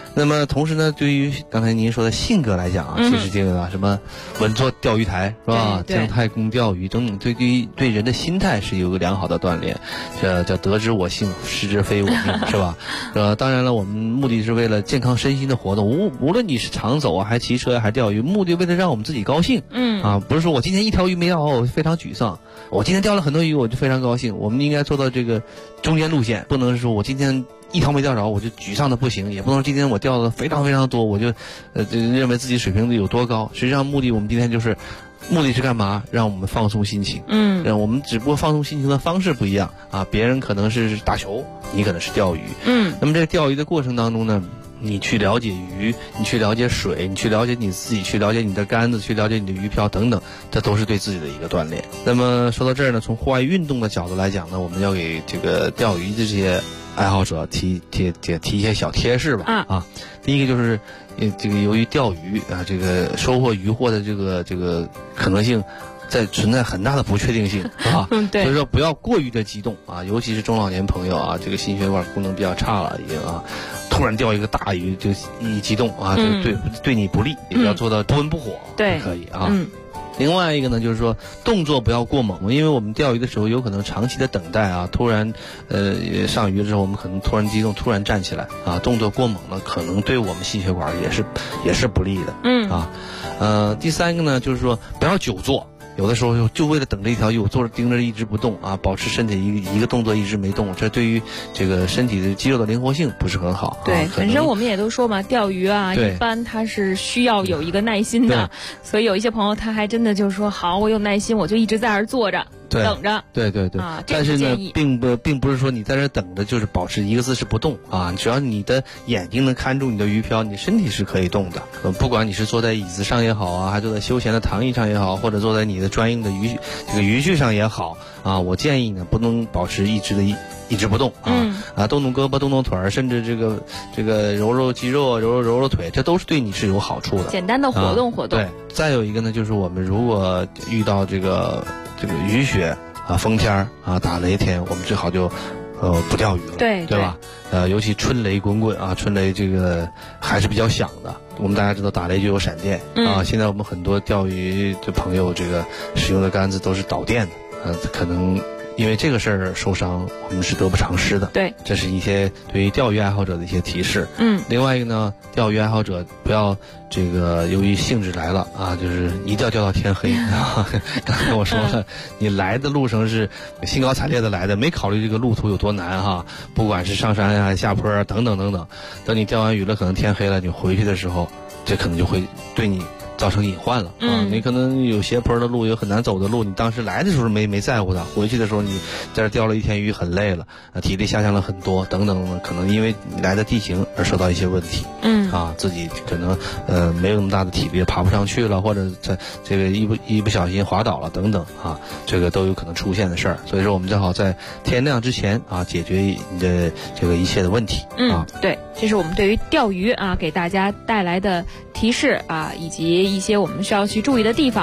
那么同时呢，对于刚才您说的性格来讲啊，其实这个什么稳坐钓鱼台是吧？姜太公钓鱼等等，对人的心态是有个良好的锻炼。这叫得之我幸，失之非我命，是吧？当然了，我们目的是为了健康身心的活动，无论你是长走啊，还骑车还钓鱼，目的为了让我们自己高兴。不是说我今天一条鱼没钓，我非常沮丧。我今天钓了很多鱼，我就非常高兴。我们应该做到这个中间路线，不能说我今天一条没钓着我就沮丧的不行，也不能说今天我钓的非常非常多，我就认为自己水平有多高。实际上我们今天就是目的是干嘛？让我们放松心情。我们只不过放松心情的方式不一样啊。别人可能是打球，你可能是钓鱼。那么这个钓鱼的过程当中呢，你去了解鱼，你去了解水，你去了解你自己，去了解你的杆子，去了解你的鱼漂等等，这都是对自己的一个锻炼。那么说到这儿呢，从户外运动的角度来讲呢，我们要给这个钓鱼的这些爱好者提一些小贴士吧。第一个就是这个由于钓鱼啊，这个收获渔获的这个可能性存在很大的不确定性啊。 对， 所以说不要过于的激动啊，尤其是中老年朋友啊，这个心血管功能比较差了已经啊，突然钓一个大鱼就一激动啊，就对你不利，也要做到不温不火， 对， 可以啊。另外一个呢，就是说动作不要过猛，因为我们钓鱼的时候有可能长期的等待啊，突然上鱼的时候我们可能突然激动，突然站起来啊，动作过猛呢，可能对我们心血管也是不利的。第三个呢，就是说不要久坐。有的时候就为了等着一条鱼，我坐着盯着一直不动啊，保持身体一个动作一直没动，这对于这个身体的肌肉的灵活性不是很好。 对，本身我们也都说嘛，钓鱼啊，一般它是需要有一个耐心的，所以有一些朋友他还真的就是说，好，我有耐心，我就一直在那儿坐着。等着， 对，但是呢，并不是说你在这等着就是保持一个姿势不动啊。只要你的眼睛能看住你的鱼漂，你身体是可以动的。不管你是坐在椅子上也好啊，还坐在休闲的躺椅上也好，或者坐在你的专用的渔具上也好啊，我建议呢，不能保持一直不动啊，动动胳膊，动动腿儿，甚至这个揉揉肌肉，揉腿，这都是对你是有好处的。 简单的活动活动。 对，再有一个呢，就是我们如果遇到这个雨雪啊、风天啊、打雷天，我们最好就不钓鱼了，对吧？尤其春雷滚滚啊，春雷这个还是比较响的。我们大家知道打雷就有闪电啊，现在我们很多钓鱼的朋友这个使用的杆子都是导电的，可能因为这个事儿受伤，我们是得不偿失的。 对，这是一些对于钓鱼爱好者的一些提示。另外一个呢，钓鱼爱好者不要这个由于兴致来了啊，就是一钓到天黑。刚才我说了，你来的路程是兴高采烈的来的，没考虑这个路途有多难哈，不管是上山啊、下坡啊等等等等。等你钓完鱼了，可能天黑了，你回去的时候，这可能就会对你造成隐患了啊！你可能有斜坡的路，有很难走的路，你当时来的时候没在乎它，回去的时候你在这钓了一天鱼，很累了，体力下降了很多，等等，可能因为你来的地形而受到一些问题。自己可能没有那么大的体力，爬不上去了，或者在这个一不小心滑倒了等等啊，这个都有可能出现的事儿。所以说我们最好在天亮之前啊，解决你的这个一切的问题。 对，这是我们对于钓鱼啊给大家带来的提示啊，以及一些我们需要去注意的地方。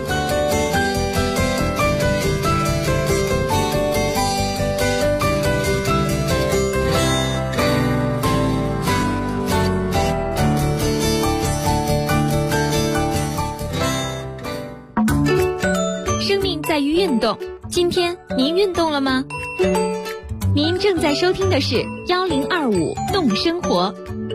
生命在于运动，今天您运动了吗？您正在收听的是1025动生活。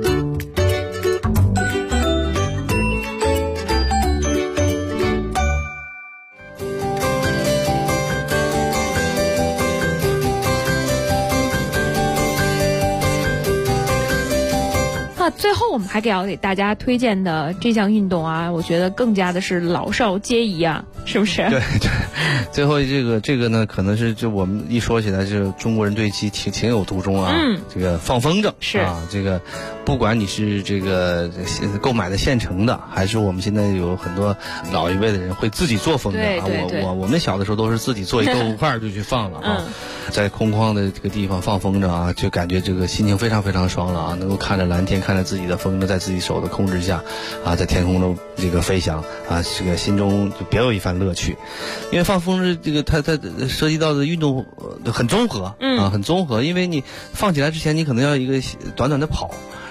最后我们还要给大家推荐的这项运动啊，我觉得更加的是老少皆宜啊，是不是？ 对，最后这个呢，可能是就我们一说起来，就中国人对其情有独钟啊。这个放风筝是啊，这个不管你是这个购买的现成的，还是我们现在有很多老一辈的人会自己做风筝啊。我们小的时候都是自己做一豆腐块就去放了啊，在空旷的这个地方放风筝啊，就感觉这个心情非常非常爽了啊，能够看着蓝天，看着自己的风筝在自己手的控制下啊，在天空中这个飞翔啊，这个心中就别有一番乐趣。因为放风筝这个它涉及到的运动很综合啊，很综合。因为你放起来之前，你可能要一个短短的跑，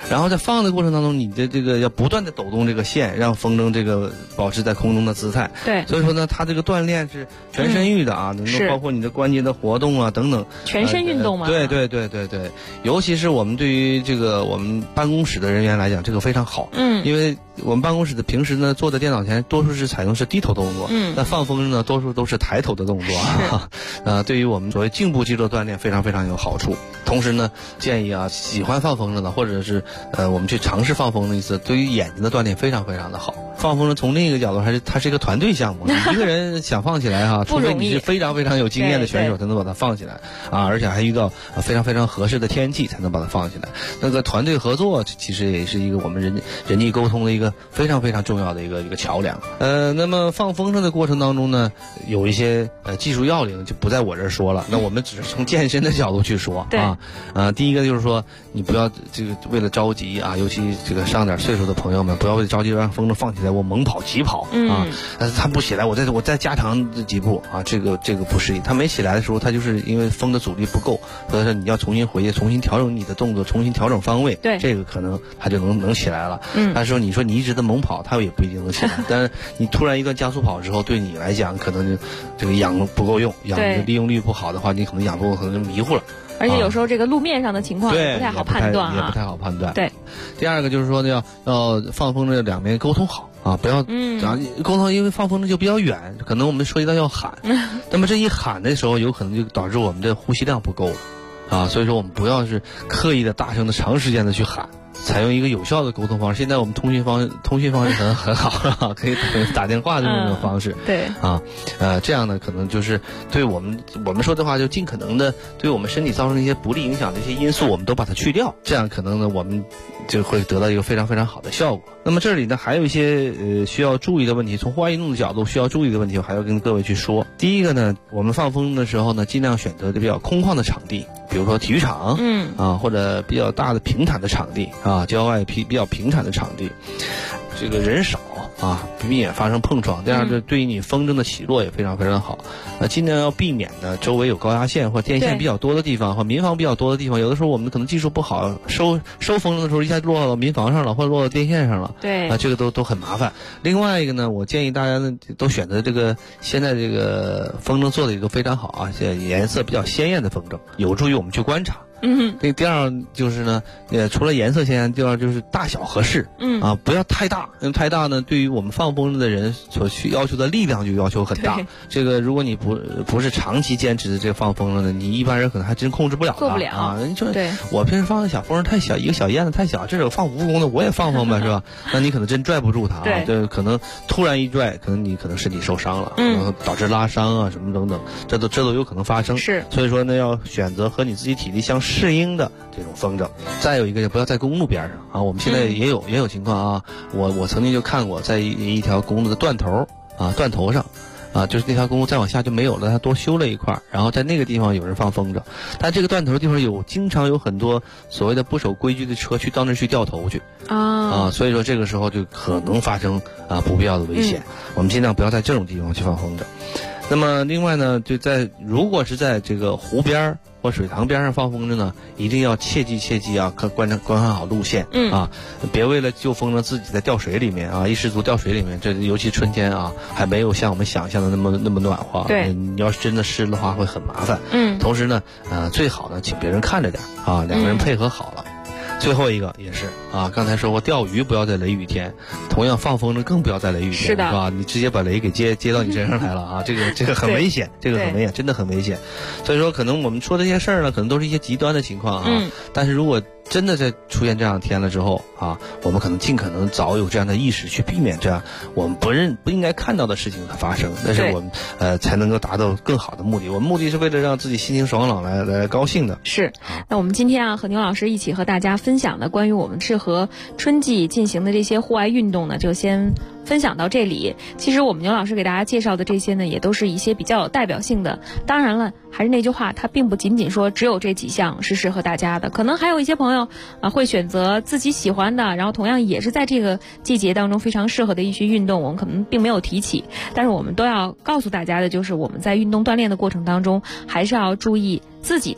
然后在放的过程当中，你的这个要不断的抖动这个线，让风筝这个保持在空中的姿态。 对， 所以说呢，它这个锻炼是全身域的啊，能够包括你的关节的活动啊等等， 全身运动嘛。 对，尤其是我们对于这个我们办公室的人员来讲，这个非常好。因为我们办公室的平时呢坐在电脑前，多数是采用是低头动作，那放风筝呢，多数都是抬头的动作对于我们所谓颈部肌肉锻炼非常非常有好处。同时呢，建议啊，喜欢放风筝的，或者是我们去尝试放风筝一次，对于眼睛的锻炼非常非常的好。放风筝从另一个角度它是一个团队项目，你一个人想放起来除非你是非常非常有经验的选手才能把它放起来而且还遇到非常非常合适的天气才能把它放起来。那个团队合作其实也是一个我们人际沟通的一个非常非常重要的一个桥梁。那么放风筝的过程当中呢，有一些技术要领就不在我这儿说了，那我们只是从健身的角度去说第一个就是说，你不要这个为了着急尤其这个上点岁数的朋友们，不要为了着急让风筝放起来我猛跑急跑他不起来我再加长几步这个不适宜。他没起来的时候，他就是因为风的阻力不够，所以说你要重新回去，重新调整你的动作，重新调整方位， 对， 这个可能他就能起来了。但是你说你一直的猛跑，他也不一定能起来。但是你突然一段加速跑之后，对你来讲可能就这个氧不够用，氧的利用率不好的话，你可能氧不够，可能就迷糊了。 而且有时候这个路面上的情况也不太好判断也不太好判断。 对， 第二个就是说要放风筝两边沟通好不要沟通，因为放风筝就比较远，可能我们涉及到要喊，那么这一喊的时候，有可能就导致我们的呼吸量不够所以说我们不要是刻意的大声的长时间的去喊，采用一个有效的沟通方式。现在我们通讯方式很好可以打电话的这种方式。 对这样呢，可能就是对我们说的话，就尽可能的对我们身体造成一些不利影响的一些因素，我们都把它去掉。这样可能呢，我们就会得到一个非常非常好的效果。那么这里呢，还有一些需要注意的问题，从户外运动的角度需要注意的问题，我还要跟各位去说。第一个呢，我们放风筝的时候呢，尽量选择比较空旷的场地，比如说体育场，或者比较大的平坦的场地郊外比较平坦的场地，这个人少避免发生碰撞，这样这对于你风筝的起落也非常非常好。尽量要避免呢周围有高压线或电线比较多的地方或民房比较多的地方。有的时候我们可能技术不好，收风筝的时候一下落到民房上了，或者落到电线上了， 对这个都很麻烦。另外一个呢，我建议大家呢都选择这个现在这个风筝做的也都非常好颜色比较鲜艳的风筝，有助于我们去观察。第二就是呢，除了颜色鲜艳，第二就是大小合适，不要太大，因为太大呢，对于我们放风筝的人所需要求的力量就要求很大。这个如果你不是长期坚持的这个放风筝的，你一般人可能还真控制不了， 做不了你说我平时放的小风筝太小，一个小燕子太小，这种放蜈蚣的我也放吧，是吧？那你可能真拽不住它这可能突然一拽，可能身体受伤了，可能导致拉伤什么等等，这都有可能发生。 是， 所以说呢，要选择和你自己体力相适应的这种风筝。再有一个，就不要在公路边上我们现在也有情况我曾经就看过，在一条公路的断头上就是那条公路再往下就没有了，它多修了一块，然后在那个地方有人放风筝，但这个断头的地方经常有很多所谓的不守规矩的车到那去掉头去所以说这个时候就可能发生不必要的危险。我们尽量不要在这种地方去放风筝。那么另外呢，如果是在这个湖边或水塘边上放风筝呢，一定要切记观察好路线别为了救风筝自己在掉水里面一失足掉水里面。这尤其春天还没有像我们想象的那么暖和。 对， 你要是真的湿的话会很麻烦。同时呢最好呢请别人看着点两个人配合好了。最后一个也是刚才说过钓鱼不要在雷雨天，同样放风筝更不要在雷雨天， 是的， 是吧？你直接把雷给接到你身上来了这个很危险，这个很危险，真的很危险。所以说可能我们说这些事儿呢，可能都是一些极端的情况但是如果真的在出现这样的天了之后我们可能尽可能早有这样的意识去避免这样我们不应该看到的事情的发生，但是我们才能够达到更好的目的。我们目的是为了让自己心情爽朗来高兴的。 是。那我们今天和牛老师一起和大家分享的关于我们适合春季进行的这些户外运动呢，就先分享到这里。其实我们牛老师给大家介绍的这些呢，也都是一些比较有代表性的。当然了，还是那句话，它并不仅仅说只有这几项是适合大家的，可能还有一些朋友会选择自己喜欢的，然后同样也是在这个季节当中非常适合的一些运动，我们可能并没有提起，但是我们都要告诉大家的就是，我们在运动锻炼的过程当中，还是要注意自己的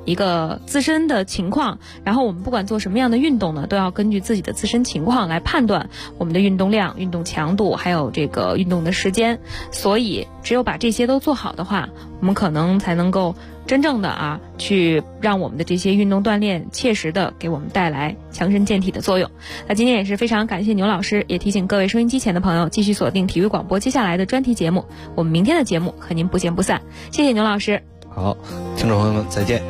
一个自身的情况，然后我们不管做什么样的运动呢，都要根据自己的自身情况来判断我们的运动量、运动强度，还有这个运动的时间。所以只有把这些都做好的话，我们可能才能够真正的去让我们的这些运动锻炼切实的给我们带来强身健体的作用。那今天也是非常感谢牛老师，也提醒各位收音机前的朋友继续锁定体育广播接下来的专题节目，我们明天的节目和您不见不散。谢谢牛老师。 好，听众朋友们再见。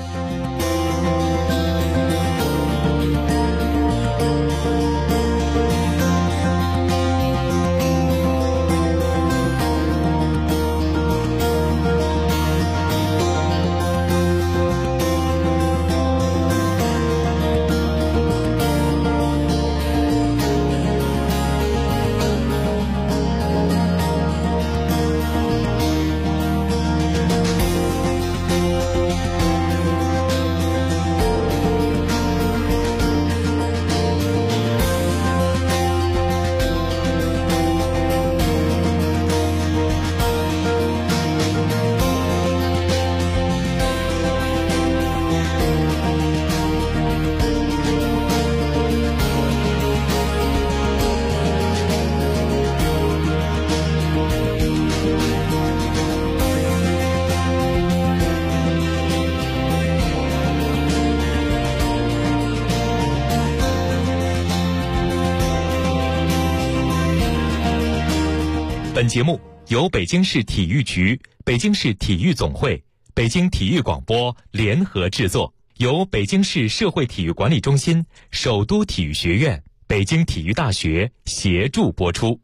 本节目由北京市体育局、北京市体育总会、北京体育广播联合制作，由北京市社会体育管理中心、首都体育学院、北京体育大学协助播出。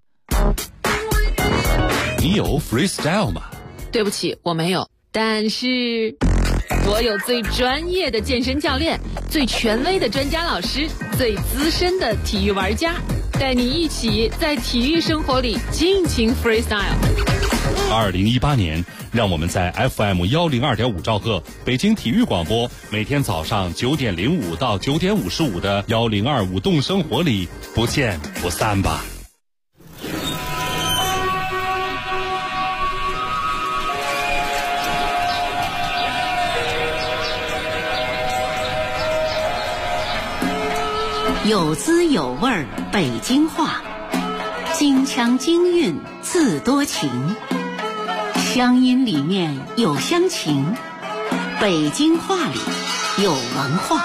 你有 freestyle 吗？ 对不起，我没有。但是我有最专业的健身教练，最权威的专家老师，最资深的体育玩家，带你一起在体育生活里尽情 freestyle。 2018年，让我们在 FM102.5兆赫北京体育广播，每天早上9点05到9点55的102舞动生活里不见不散吧。 有滋有味儿北京话，京腔京韵字多情，乡音里面有乡情，北京话里有文化。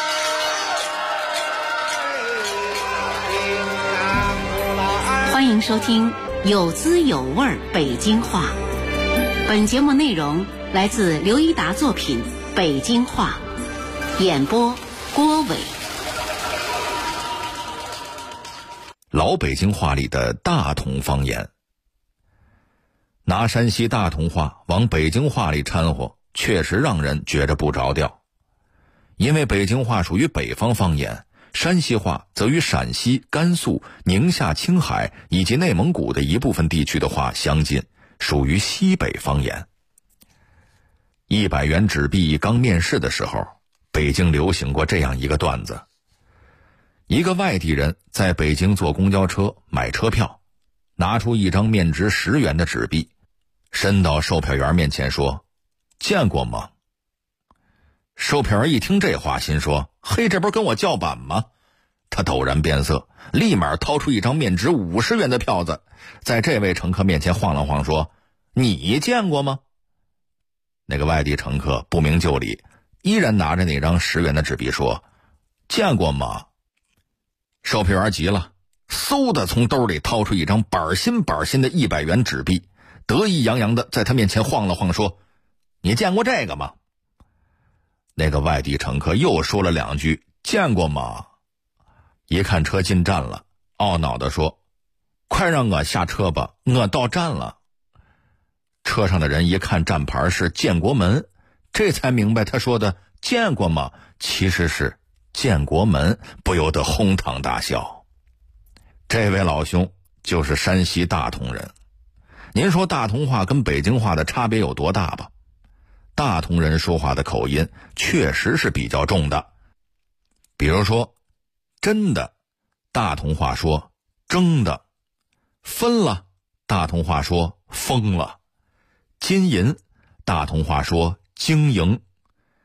欢迎收听有滋有味儿北京话。本节目内容来自刘一达作品《北京话》，演播郭伟。 老北京话里的大同方言，拿山西大同话往北京话里掺和，确实让人觉着不着调。因为北京话属于北方方言，山西话则与陕西、甘肃、宁夏、青海以及内蒙古的一部分地区的话相近，属于西北方言。100元纸币刚面世的时候，北京流行过这样一个段子。一个外地人在北京坐公交车买车票，拿出一张面值10元的纸币，伸到售票员面前说：“见过吗？”售票员一听这话，心说：“嘿，这不是跟我叫板吗？”他陡然变色，立马掏出一张面值50元的票子，在这位乘客面前晃了晃，说：“你见过吗？”那个外地乘客不明就里，依然拿着那张10元的纸币说：“见过吗？”售票员急了，嗖的从兜里掏出一张板新的100元纸币，得意洋洋的在他面前晃了晃，说：“你见过这个吗？”那个外地乘客又说了2句：“见过吗？”一看车进站了，懊恼地说：“快让我下车吧，我到站了。”车上的人一看站牌是建国门，这才明白他说的“见过吗”其实是建国门，不由得哄堂大笑。这位老兄就是山西大同人。您说大同话跟北京话的差别有多大吧？大同人说话的口音确实是比较重的。比如说真的，大同话说争的；分了，大同话说疯了；金银，大同话说经营；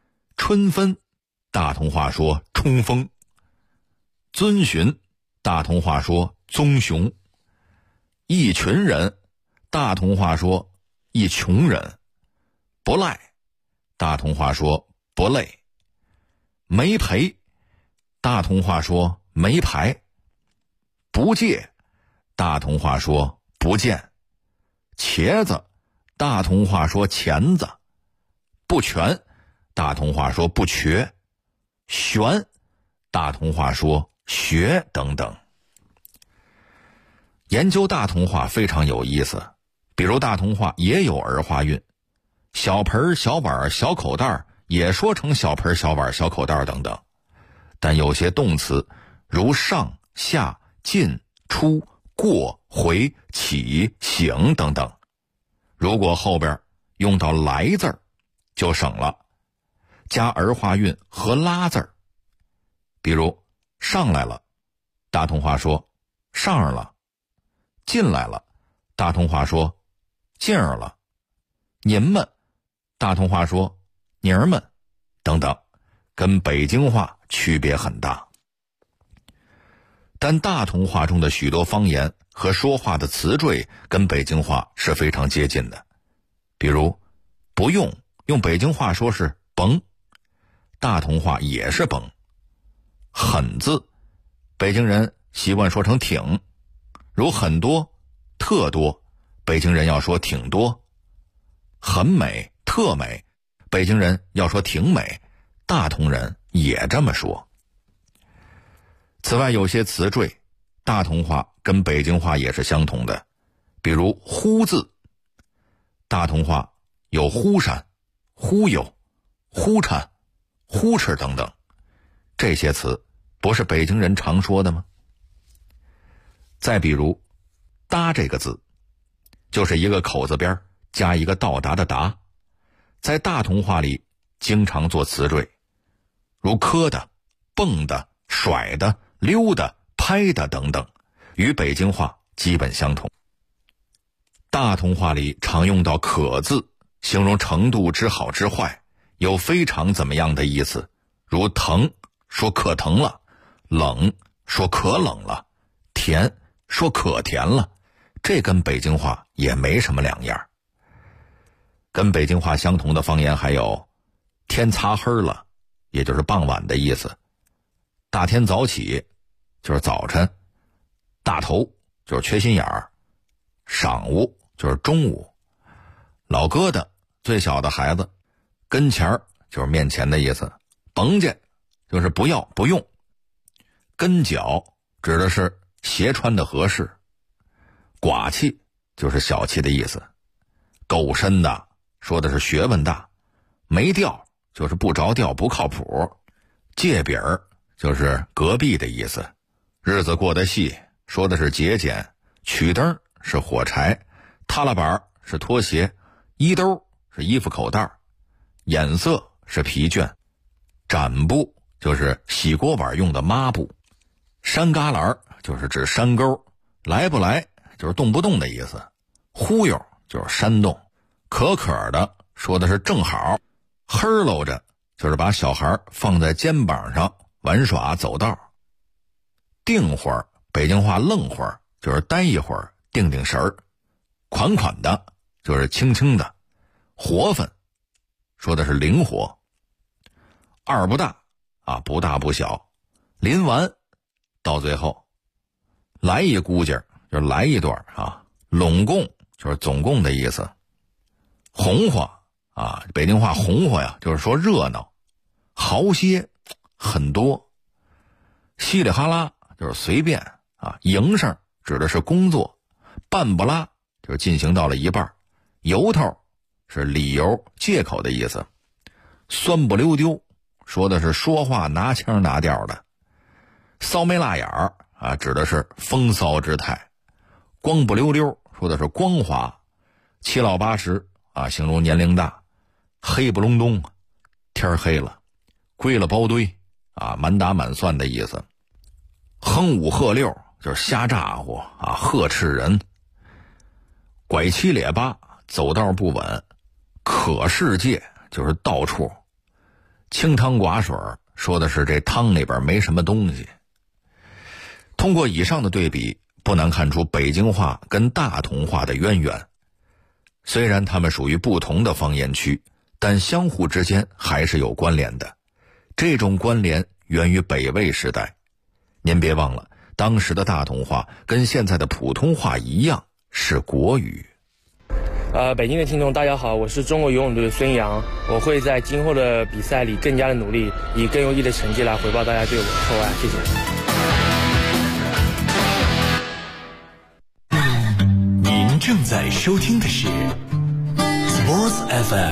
春分，大同话说冲锋；遵循，大同话说棕熊；一群人，大同话说一穷人；不赖，大同话说不累；没赔，大同话说没牌；不借，大同话说不见；茄子，大同话说钳子；不全，大同话说不瘸；悬，大同话说学等等。研究大同话非常有意思，比如大同话也有儿化韵，小盆、小碗、小口袋也说成小盆、小碗、小口袋等等。但有些动词如上、下、进、出、过、回、起、醒等等，如果后边用到来字儿就省了，加儿化韵和拉字儿。比如上来了，大同话说上儿了；进来了，大同话说进儿了；您们，大同话说您儿们等等，跟北京话区别很大。但大同话中的许多方言和说话的词缀跟北京话是非常接近的。比如不用，用北京话说是甭，大同话也是甭。很字，北京人习惯说成挺，如很多、特多，北京人要说挺多。很美、特美，北京人要说挺美，大同人也这么说。此外，有些词缀，大同话跟北京话也是相同的，比如忽字，大同话有忽闪、忽悠、忽颤、忽哧等等，这些词不是北京人常说的吗？再比如搭这个字，就是一个口字边加一个到达的达，在大同话里经常做词缀，如磕的、蹦的、甩的、溜的、拍的等等，与北京话基本相同。大同话里常用到可字，形容程度之好之坏，有非常怎么样的意思，如疼说可疼了，冷说可冷了，甜说可甜了，这跟北京话也没什么两样。跟北京话相同的方言还有天擦黑了，也就是傍晚的意思；大天早起就是早晨；大头就是缺心眼儿；晌午就是中午；老疙瘩最小的孩子；跟前儿就是面前的意思；甭介就是不要不用；跟脚指的是鞋穿的合适；寡气就是小气的意思；够深的说的是学问大；没调就是不着调不靠谱；借饼儿就是隔壁的意思；日子过得细说的是节俭；曲灯是火柴；踏拉板是拖鞋；衣兜是衣服口袋；眼色是疲倦；展布就是洗锅碗用的抹布；山旮旯就是指山沟；来不来就是动不动的意思；忽悠就是煽动；可可的说的是正好；嘿喽着就是把小孩放在肩膀上玩耍走道；定会儿，北京话愣会儿就是待一会儿定定神儿；款款的就是轻轻的；活分说的是灵活；二不大啊，不大不小；临完到最后；来一估计就是来一段啊；拢共就是总共的意思；红花啊，北京话红花呀，就是说热闹；好些很多；稀里哈啦就是随便啊；营生指的是工作；半不拉就是进行到了一半；由头是理由借口的意思；酸不溜丢说的是说话拿腔拿调的；骚眉辣眼儿啊，指的是风骚之态；光不溜溜说的是光滑；七老八十啊，形容年龄大；黑不隆咚天黑了；归了包堆啊，满打满算的意思；哼五喝六就是瞎咋呼啊，呵斥人；拐七咧八走道不稳；可世界就是到处； 清汤寡水说的是这汤里边没什么东西。通过以上的对比，不难看出北京话跟大同话的渊源。虽然它们属于不同的方言区，但相互之间还是有关联的。这种关联源于北魏时代。您别忘了，当时的大同话跟现在的普通话一样是国语。 北京的听众大家好，我是中国游泳队的孙杨，我会在今后的比赛里更加的努力，以更优异的成绩来回报大家对我的厚爱，谢谢。 您正在收听的是 Sports FM